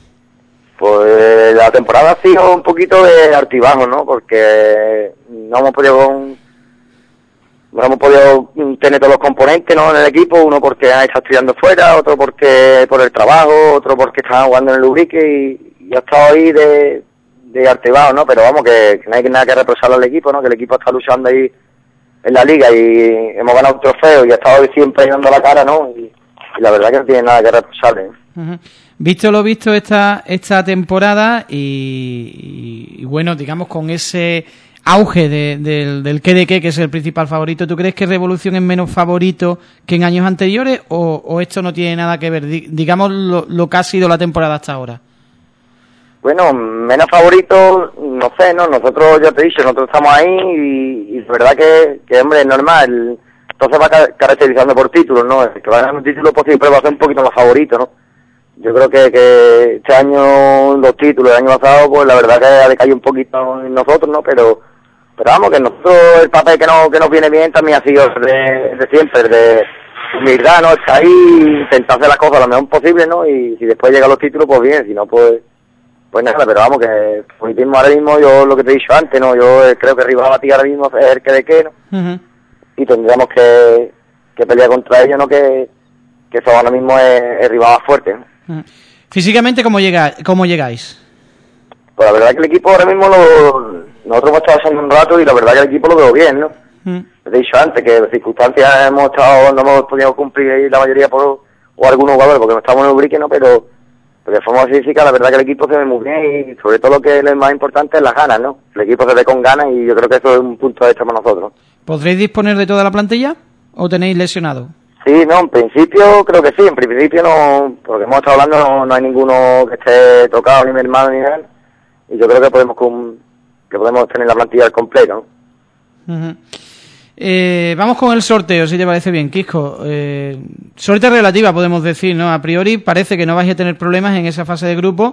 Pues la temporada ha sido un poquito de altibajo, ¿no? Porque no hemos podido con, no hemos podido tener todos los componentes, ¿no?, en el equipo, uno porque ha estado estudiando fuera, otro porque por el trabajo, otro porque estaba jugando en el Ubrique y, y ha estado ahí de, de artebado, ¿no? Pero vamos, que, que no hay nada que reprocharle al equipo, ¿no? Que el equipo está luchando ahí en la liga y hemos ganado un trofeo y ha estado siempre dando la cara, ¿no? Y, y la verdad que no tiene nada que reprocharle, ¿eh? Uh-huh. Visto lo visto esta esta temporada y, y, y bueno, digamos con ese auge de, de, del que de qué, que es el principal favorito, ¿tú crees que Revolución es menos favorito que en años anteriores o, o esto no tiene nada que ver, Di, digamos lo, lo que ha sido la temporada hasta ahora? Bueno, menos favorito, no sé, ¿no? Nosotros, ya te he dicho, nosotros estamos ahí y, y es verdad que, que, hombre, es normal, entonces va caracterizando por títulos, ¿no? El que va a ganar un título pues siempre va a ser un poquito más favorito, ¿no? Yo creo que, que este año, los títulos del año pasado, pues la verdad que ha decaído un poquito en nosotros, ¿no? Pero pero vamos, que nosotros el papel que, no, que nos viene bien también ha sido de, de siempre, de humildad, ¿no? Estar ahí, intentar hacer las cosas lo mejor posible, ¿no? Y si después llegan los títulos, pues bien, si no, pues pues nada, pero vamos, que el favoritismo ahora mismo, yo lo que te he dicho antes, ¿no? Yo creo que arriba a batir ahora mismo es el que de qué, ¿no? Uh-huh. Y tendríamos que, que pelear contra ellos, ¿no? Que, que eso ahora mismo es el rival más fuerte, ¿no? Uh-huh. Físicamente, ¿cómo, llega, ¿cómo llegáis? Pues la verdad que el equipo ahora mismo, lo, nosotros hemos estado haciendo un rato y la verdad que el equipo lo veo bien, ¿no? Uh-huh. Te he dicho antes que en circunstancias hemos estado, no hemos podido cumplir la mayoría por o algunos jugadores porque no estamos en el Ubrique, ¿no? Pero, pero de forma física la verdad que el equipo se ve muy bien y sobre todo lo que es más importante es las ganas, ¿no? El equipo se ve con ganas y yo creo que eso es un punto extra para nosotros. ¿Podréis disponer de toda la plantilla o tenéis lesionado? Sí, no, en principio creo que sí, en principio no, porque hemos estado hablando, no, no hay ninguno que esté tocado, ni mi hermano ni nada, y yo creo que podemos con, que podemos tener la plantilla al completo, ¿no? Uh-huh. Eh, vamos con el sorteo, si te parece bien, Quisco. Eh, suerte relativa, podemos decir, ¿no? A priori parece que no vais a tener problemas en esa fase de grupo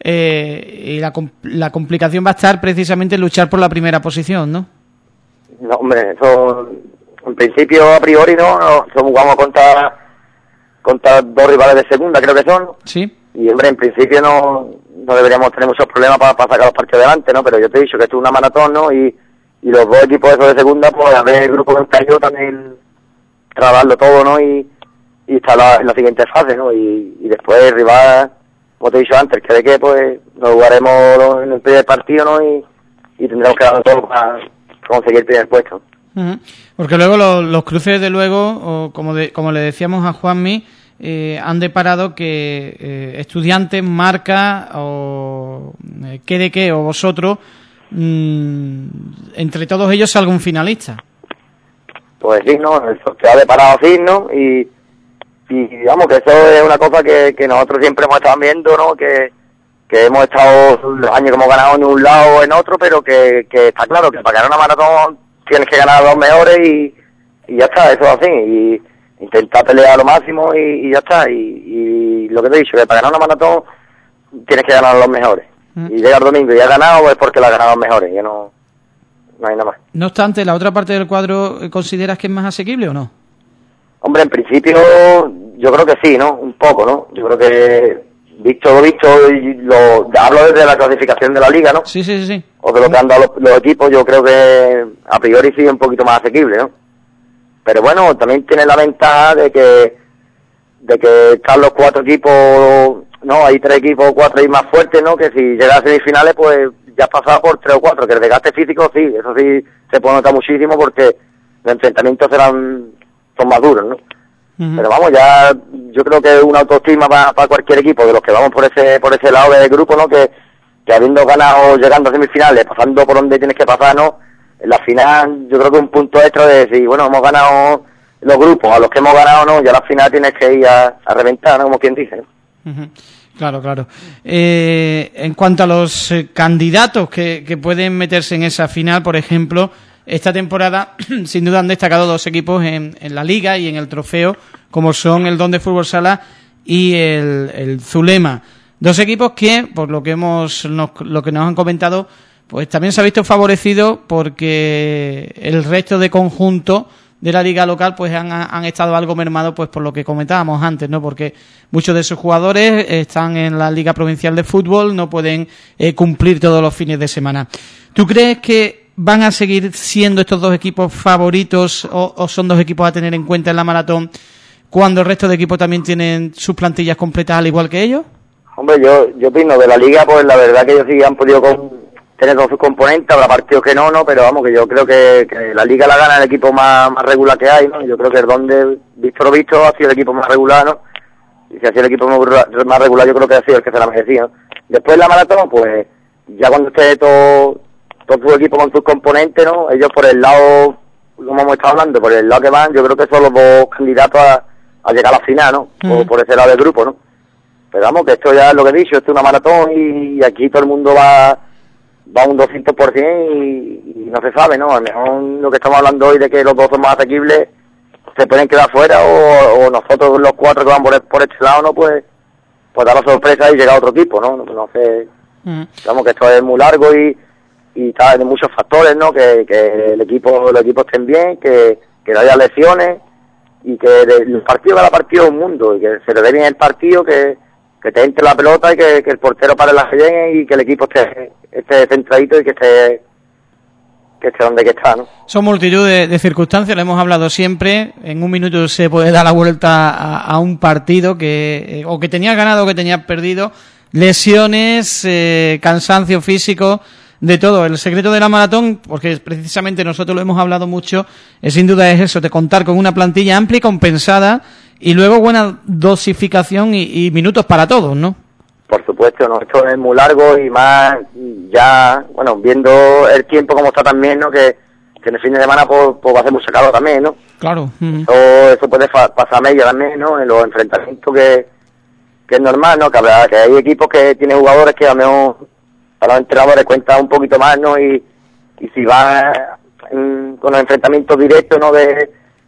eh, y la, la complicación va a estar precisamente en luchar por la primera posición, ¿no? No, hombre, eso en principio a priori no, no jugamos contra contra dos rivales de segunda, creo que son. Sí. Y hombre, en principio no, no deberíamos tener muchos problemas para, para sacar los partidos adelante, ¿no? Pero yo te he dicho que esto es una maratón, ¿no? Y, y los dos equipos esos de segunda, pues a ver el grupo que está yo también trabajarlo todo, ¿no? Y, y está la, en la siguiente fase, ¿no? Y, y después el rival, como te he dicho antes, que de qué, pues nos jugaremos en el primer partido, ¿no? Y, y tendremos que dar todo para conseguir el primer puesto. Uh-huh. Porque luego los, los cruces, de luego, o como de, como le decíamos a Juanmi, eh, han deparado que eh, Estudiantes, Marca o eh, qué de qué o vosotros, mmm, entre todos ellos salga un finalista. Pues sí, ¿no? El sorteo ha deparado así, ¿no? Y, y digamos que eso es una cosa que, que nosotros siempre hemos estado viendo, ¿no? Que, que hemos estado los años que hemos ganado en un lado o en otro, pero que, que está claro que para ganar una maratón tienes que ganar a los mejores y, y ya está, eso es así, y intentar pelear lo máximo y, y ya está, y, y lo que te he dicho, que para ganar una maratón tienes que ganar a los mejores, mm. y llega el domingo y has ganado es porque la has ganado a los mejores, ya no, no hay nada más. No obstante, ¿la otra parte del cuadro consideras que es más asequible o no? Hombre, en principio yo creo que sí, ¿no? Un poco, ¿no? Yo creo que visto lo visto, y lo hablo desde la clasificación de la liga, ¿no? Sí, sí, sí. sí. O de lo que han dado los, los equipos, yo creo que a priori sí es un poquito más asequible, ¿no? Pero bueno, también tiene la ventaja de que de que están los cuatro equipos, ¿no? Hay tres equipos, cuatro y más fuertes, ¿no? Que si llegas a semifinales, pues ya has pasado por tres o cuatro, que el desgaste físico sí, eso sí se puede notar muchísimo porque los enfrentamientos serán, son más duros, ¿no? Uh-huh. Pero vamos, ya yo creo que es una autoestima para pa cualquier equipo de los que vamos por ese por ese lado del grupo, ¿no? Que, que habiendo ganado, llegando a semifinales, pasando por donde tienes que pasar, ¿no? En la final, yo creo que un punto extra de decir, bueno, hemos ganado los grupos, a los que hemos ganado, ¿no? Ya a la final tienes que ir a, a reventar, ¿no? Como quien dice, ¿no? Uh-huh. Claro, claro. Eh, en cuanto a los eh, candidatos que, que pueden meterse en esa final, por ejemplo, esta temporada sin duda han destacado dos equipos en, en la Liga y en el trofeo, como son el Don de Fútbol Sala y el, el Zulema. Dos equipos que, por lo que hemos nos, lo que nos han comentado, pues también se ha visto favorecido porque el resto de conjuntos de la liga local pues han, han estado algo mermados, pues por lo que comentábamos antes, ¿no? Porque muchos de sus jugadores están en la Liga Provincial de Fútbol, no pueden eh, cumplir todos los fines de semana. ¿Tú crees que van a seguir siendo estos dos equipos favoritos o, o son dos equipos a tener en cuenta en la maratón cuando el resto de equipos también tienen sus plantillas completas al igual que ellos? Hombre, yo yo opino de la liga, pues la verdad que ellos sí han podido con, tener todos sus componentes, habrá partidos que no, no, pero vamos, que yo creo que, que la liga la gana el equipo más, más regular que hay, ¿no? Yo creo que el donde, visto lo visto, ha sido el equipo más regular, ¿no? Y si ha sido el equipo más regular, yo creo que ha sido el que se la merecía, ¿no? Después la maratón, pues, ya cuando esté todo, todo su equipo con sus componentes, ¿no? Ellos por el lado, como hemos estado hablando, por el lado que van, yo creo que son los dos candidatos a, a llegar a la final, ¿no? Mm. Por, por ese lado del grupo, ¿no? Pero vamos, que esto ya es lo que he dicho, esto es una maratón y, y aquí todo el mundo va va un doscientos por ciento y, y no se sabe, ¿no? A lo mejor lo que estamos hablando hoy de que los dos son más asequibles se pueden quedar fuera o, o nosotros los cuatro que van por, por este lado, ¿no? Pues, pues da la sorpresa y llega otro tipo, ¿no? No, no sé, mm. Digamos que esto es muy largo y, y está de muchos factores, ¿no? Que, que el equipo, los equipos estén bien, que, que no haya lesiones y que el partido cada partido es un mundo y que se le dé bien el partido, que que te entre la pelota y que, que el portero pare la bien y que el equipo esté, esté centradito y que esté que esté donde que está, ¿no? Son multitud de, de circunstancias, lo hemos hablado siempre. En un minuto se puede dar la vuelta a, a un partido que eh, o que tenías ganado o que tenías perdido. Lesiones, eh, cansancio físico, de todo. El secreto de la maratón, porque precisamente nosotros lo hemos hablado mucho, es sin duda es eso, de contar con una plantilla amplia y compensada y luego buena dosificación y, y minutos para todos, ¿no? Por supuesto, ¿no? Esto es muy largo y más ya, bueno, viendo el tiempo como está también, ¿no? Que, que en el fin de semana pues, pues va a ser mucho calor también, ¿no? Claro. Uh-huh. Eso, eso puede fa- pasar media también, ¿no? En los enfrentamientos que, que es normal, ¿no? Que, habrá, que hay equipos que tienen jugadores que a lo mejor para los entrenadores cuenta un poquito más, ¿no? Y, y si van en, con los enfrentamientos directos, ¿no? De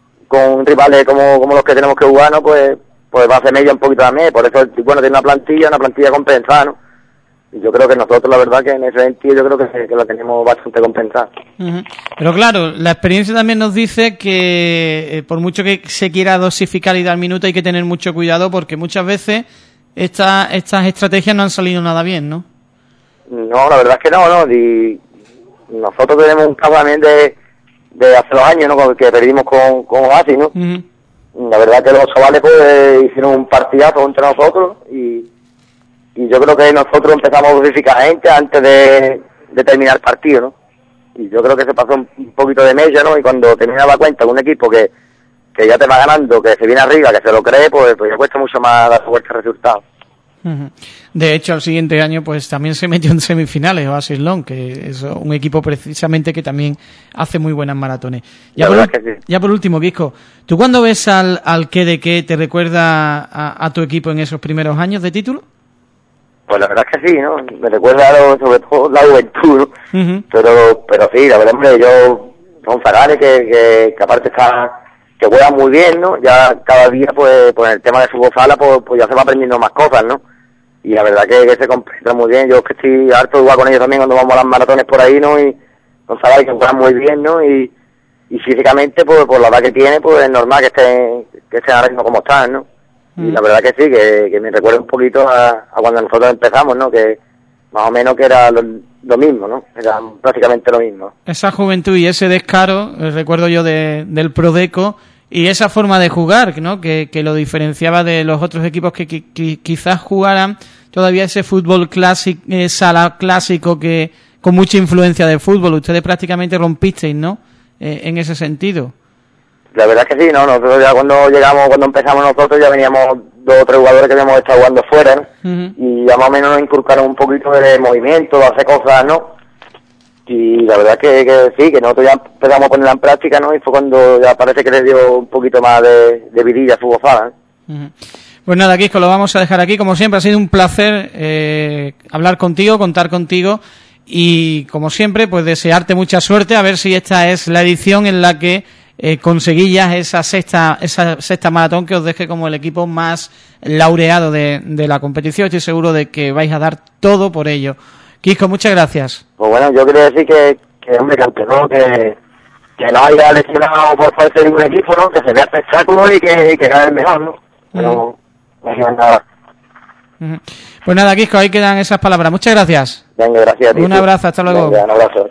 con rivales como, como los que tenemos que jugar, ¿no? Pues, pues va a ser media un poquito también. Por eso, bueno, tiene una plantilla, una plantilla compensada, ¿no? Y yo creo que nosotros, la verdad, que en ese sentido, yo creo que, que lo tenemos bastante compensado. Uh-huh. Pero claro, la experiencia también nos dice que eh, por mucho que se quiera dosificar y dar minutos, hay que tener mucho cuidado porque muchas veces esta, estas estrategias no han salido nada bien, ¿no? No, la verdad es que no, ¿no? Y nosotros tenemos un caso también de, de hace dos años, ¿no? Que perdimos con, con Oasis, ¿no? Uh-huh. La verdad que los chavales pues hicieron un partidazo entre nosotros y, y yo creo que nosotros empezamos a dosificar gente antes de, de terminar el partido, ¿no? Y yo creo que se pasó un, un poquito de media, ¿no? Y cuando te das cuenta de un equipo que, que ya te va ganando, que se viene arriba, que se lo cree, pues, pues ya cuesta mucho más dar vuelta al resultado. Uh-huh. De hecho, al siguiente año pues también se metió en semifinales Oasis Long, que es un equipo precisamente que también hace muy buenas maratones. Ya, por, sí. ya por último, Quisco, ¿tú cuando ves al, al qué de qué te recuerda a, a tu equipo en esos primeros años de título? Pues la verdad es que sí, ¿no? Me recuerda lo, sobre todo la juventud, ¿no? Uh-huh. Pero pero sí, la verdad, hombre, yo son Ferrari que, que, que aparte está que juega muy bien, ¿no? Ya cada día, pues, pues el tema de fútbol sala, pues, pues ya se va aprendiendo más cosas, ¿no? Y la verdad que, que se completa muy bien. Yo es que estoy harto de jugar con ellos también cuando vamos a las maratones por ahí, ¿no? Y son Ferrari que juegan muy bien, ¿no? Y, y físicamente, pues, por la edad que tiene, pues es normal que estén, que estén ahora mismo como están, ¿no? Y la verdad que sí, que, que me recuerda un poquito a, a cuando nosotros empezamos, ¿no? Que más o menos que era lo, lo mismo, ¿no? Era prácticamente lo mismo. Esa juventud y ese descaro, recuerdo yo de, del Prodeco, y esa forma de jugar, ¿no? Que, que lo diferenciaba de los otros equipos que, que, que quizás jugaran todavía ese fútbol clásico, eh, sala clásico que con mucha influencia de fútbol. Ustedes prácticamente rompisteis, ¿no? Eh, en ese sentido. La verdad es que sí, ¿no? Nosotros ya cuando llegamos, cuando empezamos nosotros ya veníamos dos o tres jugadores que habíamos estado jugando fuera, ¿no? Uh-huh. Y ya más o menos nos inculcaron un poquito de movimiento, de hacer cosas, ¿no? Y la verdad que, que sí, que nosotros ya empezamos a ponerla en práctica, ¿no? Y fue cuando ya parece que le dio un poquito más de, de vidilla a su gozada, ¿eh? Uh-huh. Pues nada, Quisco, lo vamos a dejar aquí. Como siempre, ha sido un placer eh, hablar contigo, contar contigo y, como siempre, pues desearte mucha suerte, a ver si esta es la edición en la que eh, conseguillas esa sexta esa sexta maratón que os deje como el equipo más laureado de, de la competición. Estoy seguro de que vais a dar todo por ello. Quisco, muchas gracias. Pues bueno, yo quería decir que, que hombre, que aunque no, que, que no haya lesionado por parte de ningún equipo, ¿no? Que se vea espectáculo y que, y que cada vez mejor, ¿no? Pero no hay nada. Pues nada, Quisco, ahí quedan esas palabras. Muchas gracias. Venga, gracias a ti. Un abrazo, hasta luego. Venga, un abrazo.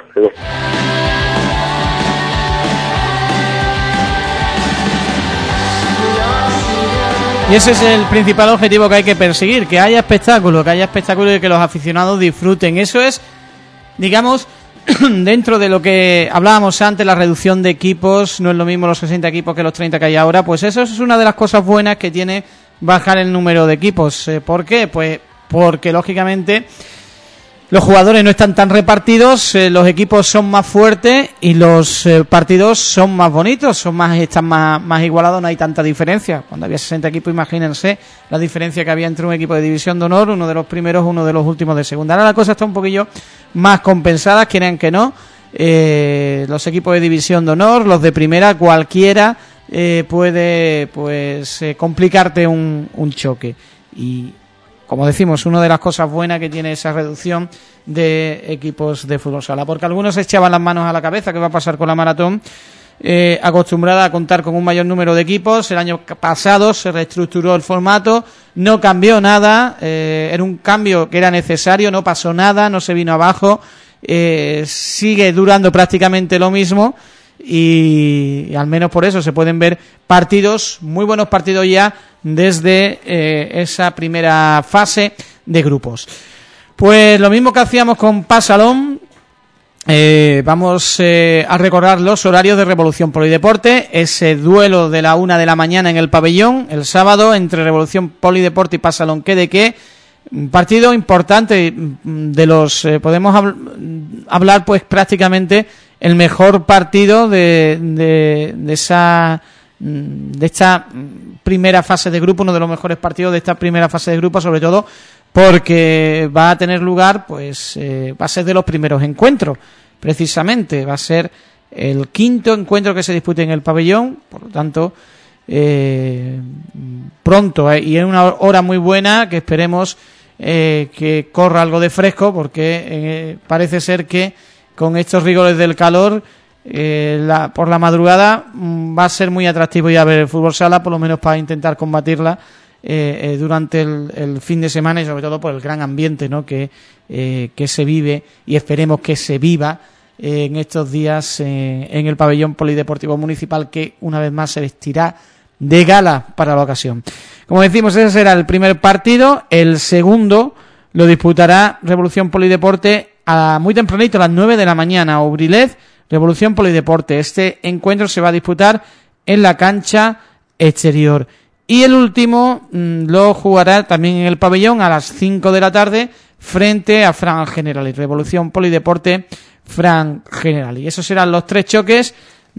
Y ese es el principal objetivo que hay que perseguir, que haya espectáculo, que haya espectáculo y que los aficionados disfruten. Eso es, digamos, dentro de lo que hablábamos antes, la reducción de equipos, no es lo mismo los sesenta equipos que los treinta que hay ahora, pues eso es una de las cosas buenas que tiene bajar el número de equipos. ¿Por qué? Pues porque, lógicamente, los jugadores no están tan repartidos, eh, los equipos son más fuertes y los eh, partidos son más bonitos, son más están más, más igualados, no hay tanta diferencia. Cuando había sesenta equipos, imagínense la diferencia que había entre un equipo de división de honor, uno de los primeros, uno de los últimos de segunda. Ahora la cosa está un poquillo más compensada, quieran que no. Eh, los equipos de división de honor, los de primera, cualquiera eh, puede pues eh, complicarte un, un choque. Y como decimos, una de las cosas buenas que tiene esa reducción de equipos de fútbol sala, porque algunos se echaban las manos a la cabeza, ¿qué va a pasar con la maratón? Eh, acostumbrada a contar con un mayor número de equipos, el año pasado se reestructuró el formato, no cambió nada, eh, era un cambio que era necesario, no pasó nada, no se vino abajo, eh, sigue durando prácticamente lo mismo y, y al menos por eso se pueden ver partidos, muy buenos partidos ya desde eh, esa primera fase de grupos. Pues lo mismo que hacíamos con Pasalón, eh, vamos eh, a recordar los horarios de Revolución Polideporte, ese duelo de la una de la mañana en el pabellón, el sábado, entre Revolución Polideporte y Pasalón, que de qué, un partido importante de los, eh, podemos hab- hablar pues prácticamente el mejor partido de, de, de esa de esta primera fase de grupo, uno de los mejores partidos de esta primera fase de grupo, sobre todo porque va a tener lugar, pues eh, va a ser de los primeros encuentros, precisamente, va a ser el quinto encuentro que se dispute en el pabellón, por lo tanto, eh, pronto, eh, y en una hora muy buena, que esperemos eh, que corra algo de fresco, porque eh, parece ser que con estos rigores del calor, Eh, la, por la madrugada mm, va a ser muy atractivo ya ver el fútbol sala, por lo menos para intentar combatirla eh, eh, durante el, el fin de semana y sobre todo por el gran ambiente, ¿no?, que, eh, que se vive y esperemos que se viva eh, en estos días eh, en el pabellón polideportivo municipal, que una vez más se vestirá de gala para la ocasión. Como decimos, ese será el primer partido. El segundo lo disputará Revolución Polideporte a muy tempranito, a las nueve de la mañana, Obrilet Revolución Polideporte. Este encuentro se va a disputar en la cancha exterior. Y el último mmm, lo jugará también en el pabellón a las cinco de la tarde frente a Fran Generali. Revolución Polideporte, Fran Generali. Esos serán los tres choques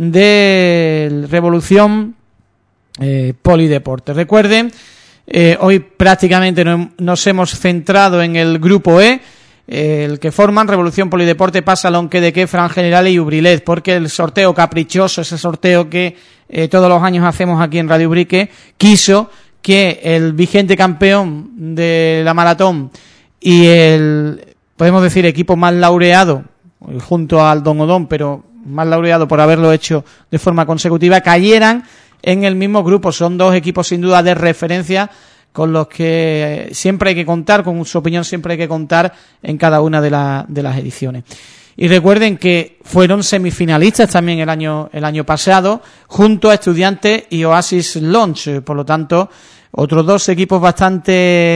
de Revolución eh, Polideporte. Recuerden, eh, hoy prácticamente no, nos hemos centrado en el grupo E, el que forman Revolución Polideporte, Pasalón, que de qué, Fran Generali y Ubrilet, porque el sorteo caprichoso, ese sorteo que eh, todos los años hacemos aquí en Radio Ubrique, quiso que el vigente campeón de la maratón y el, podemos decir, equipo más laureado, junto al Don Odón, pero más laureado por haberlo hecho de forma consecutiva, cayeran en el mismo grupo. Son dos equipos sin duda de referencia con los que siempre hay que contar, con su opinión siempre hay que contar en cada una de, la, de las ediciones. Y recuerden que fueron semifinalistas también el año el año pasado, junto a Estudiantes y Oasis Launch, por lo tanto, otros dos equipos bastante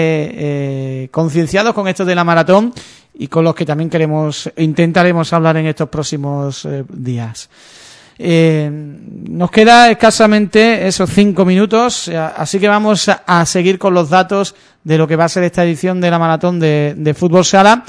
eh, concienciados con esto de la maratón y con los que también queremos intentaremos hablar en estos próximos eh, días. Eh, nos queda escasamente esos cinco minutos, así que vamos a, a seguir con los datos de lo que va a ser esta edición de la maratón de, de fútbol sala.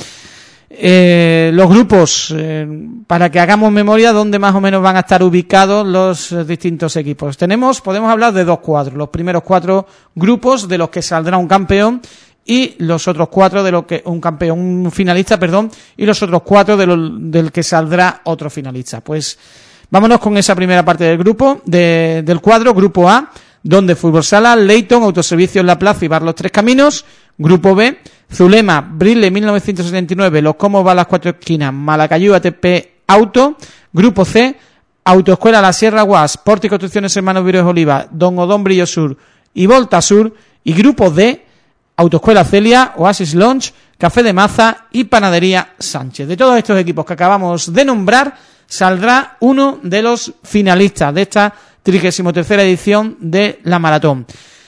Eh, los grupos, eh, para que hagamos memoria dónde más o menos van a estar ubicados los eh, distintos equipos. Tenemos, podemos hablar de dos cuadros, los primeros cuatro grupos de los que saldrá un campeón y los otros cuatro de los que un campeón, un finalista, perdón, y los otros cuatro de los del que saldrá otro finalista. Pues vámonos con esa primera parte del grupo, de, del cuadro, grupo A, donde Fútbol Sala, Leyton, Autoservicios La Plaza y Bar Los Tres Caminos. Grupo B, Zulema, Brile mil novecientos setenta y nueve, Los Comos Bar Las Cuatro Esquinas, Malacayú A T P Auto. Grupo C, Autoescuela La Sierra Guas, Porti y Construcciones Hermanos Viros Oliva, Don Odón Brillo Sur y Volta Sur. Y Grupo D, Autoescuela Celia, Oasis Launch, Café de Maza y Panadería Sánchez. De todos estos equipos que acabamos de nombrar, saldrá uno de los finalistas de esta trigésima tercera edición de la maratón.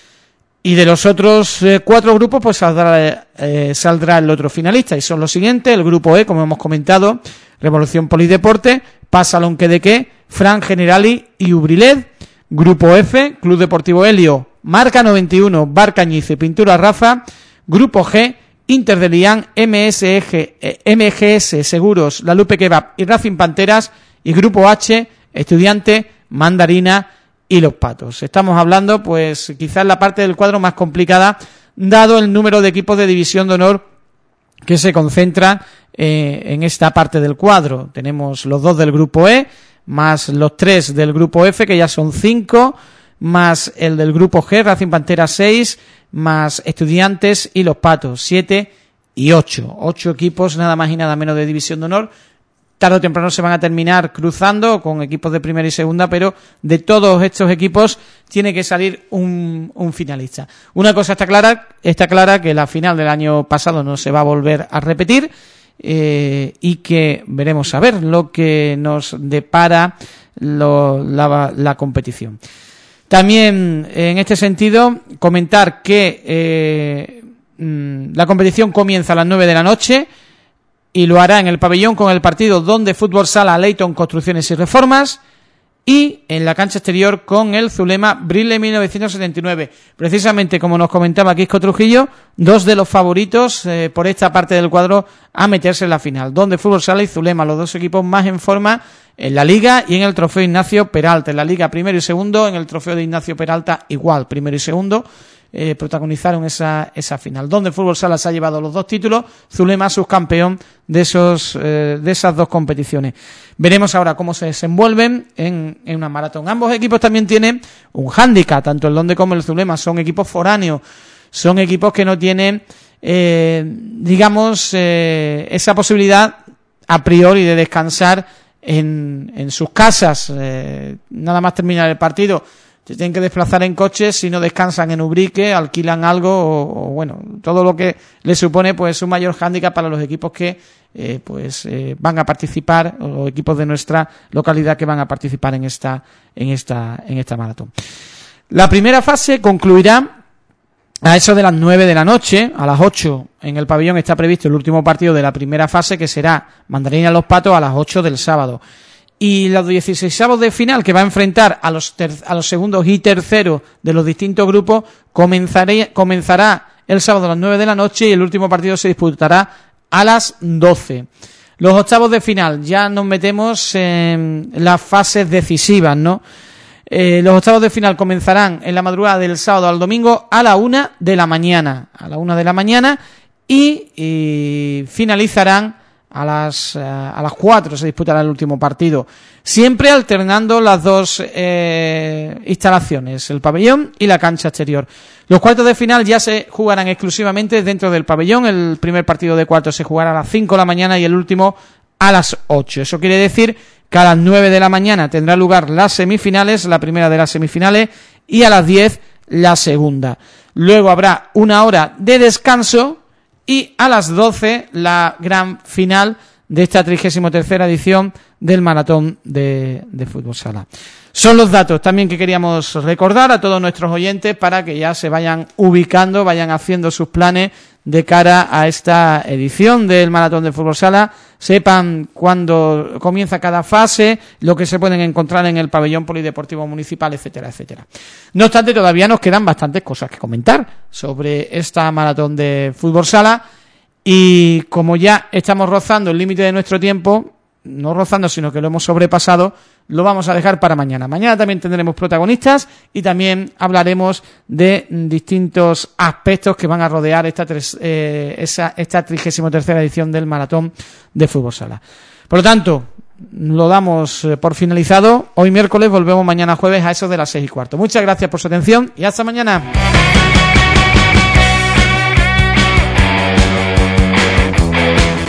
Y de los otros eh, cuatro grupos, pues saldrá, eh, saldrá el otro finalista. Y son los siguientes: el grupo E, como hemos comentado, Revolución Polideporte, Pasalón Quedequé, Fran Generali y Ubrilet. Grupo F, Club Deportivo Helio, Marca noventa y uno, Bar Cañice, Pintura Rafa. Grupo G, Inter de Lián, M S G, eh, M G S Seguros, La Lupe Kebab y Racing Panteras. Y Grupo H, Estudiante, Mandarina y Los Patos. Estamos hablando, pues, quizás la parte del cuadro más complicada, dado el número de equipos de División de Honor que se concentra eh, en esta parte del cuadro. Tenemos los dos del Grupo E, más los tres del Grupo F, que ya son cinco, más el del Grupo G, Racing Pantera seis, más Estudiantes y Los Patos, siete y ocho. Ocho equipos, nada más y nada menos, de División de Honor. Tarde o temprano se van a terminar cruzando con equipos de primera y segunda, pero de todos estos equipos tiene que salir un, un finalista. Una cosa está clara, está clara que la final del año pasado no se va a volver a repetir, eh, y que veremos a ver lo que nos depara lo, la, la competición. También, en este sentido, comentar que eh, la competición comienza a las nueve de la noche, y lo hará en el pabellón con el partido Donde Fútbol Sala Leyton Construcciones y Reformas, y en la cancha exterior con el Zulema Brile mil novecientos setenta y nueve. Precisamente, como nos comentaba Quisco Trujillo, dos de los favoritos eh, por esta parte del cuadro a meterse en la final. Donde Fútbol Sala y Zulema, los dos equipos más en forma en la Liga y en el Trofeo Ignacio Peralta. En la Liga primero y segundo, en el Trofeo de Ignacio Peralta igual, primero y segundo. Eh, protagonizaron esa esa final, donde Fútbol Sala se ha llevado los dos títulos, Zulema subcampeón de esos eh, de esas dos competiciones. Veremos ahora cómo se desenvuelven en, en una maratón. Ambos equipos también tienen un hándicap, tanto el Donde como el Zulema, son equipos foráneos, son equipos que no tienen eh, digamos eh, esa posibilidad a priori de descansar en, en sus casas, eh, nada más terminar el partido se tienen que desplazar en coches, si no descansan en Ubrique, alquilan algo o, o bueno, todo lo que le supone pues un mayor hándicap para los equipos que eh, pues eh, van a participar, o equipos de nuestra localidad que van a participar en esta en esta en esta maratón. La primera fase concluirá a eso de las nueve de la noche. A las ocho en el pabellón está previsto el último partido de la primera fase, que será Mandarina Los Patos a las ocho del sábado. Y los dieciseisavos de final, que va a enfrentar a los ter- a los segundos y terceros de los distintos grupos, comenzaré, comenzará el sábado a las nueve de la noche, y el último partido se disputará a las doce. Los octavos de final, ya nos metemos en las fases decisivas, ¿no? Eh, los octavos de final comenzarán en la madrugada del sábado al domingo a la una de la mañana, a la una de la mañana, y, y finalizarán a las a las cuatro, se disputará el último partido, siempre alternando las dos eh, instalaciones, el pabellón y la cancha exterior. Los cuartos de final ya se jugarán exclusivamente dentro del pabellón. El primer partido de cuartos se jugará a las cinco de la mañana y el último a las ocho. Eso quiere decir que a las nueve de la mañana tendrá lugar las semifinales, la primera de las semifinales, y a las diez la segunda. Luego habrá una hora de descanso y a las doce la gran final de esta trigésima tercera edición del Maratón de, de Fútbol Sala. Son los datos también que queríamos recordar a todos nuestros oyentes para que ya se vayan ubicando, vayan haciendo sus planes de cara a esta edición del Maratón de Fútbol Sala. Sepan cuándo comienza cada fase, lo que se pueden encontrar en el pabellón polideportivo municipal, etcétera, etcétera. No obstante, todavía nos quedan bastantes cosas que comentar sobre esta Maratón de Fútbol Sala, y como ya estamos rozando el límite de nuestro tiempo, no rozando, sino que lo hemos sobrepasado, lo vamos a dejar para mañana. Mañana también tendremos protagonistas y también hablaremos de distintos aspectos que van a rodear esta tres, eh, esa, esta trigésima tercera edición del Maratón de Fútbol Sala. Por lo tanto, lo damos por finalizado. Hoy miércoles, volvemos mañana jueves a eso de las seis y cuarto. Muchas gracias por su atención y hasta mañana.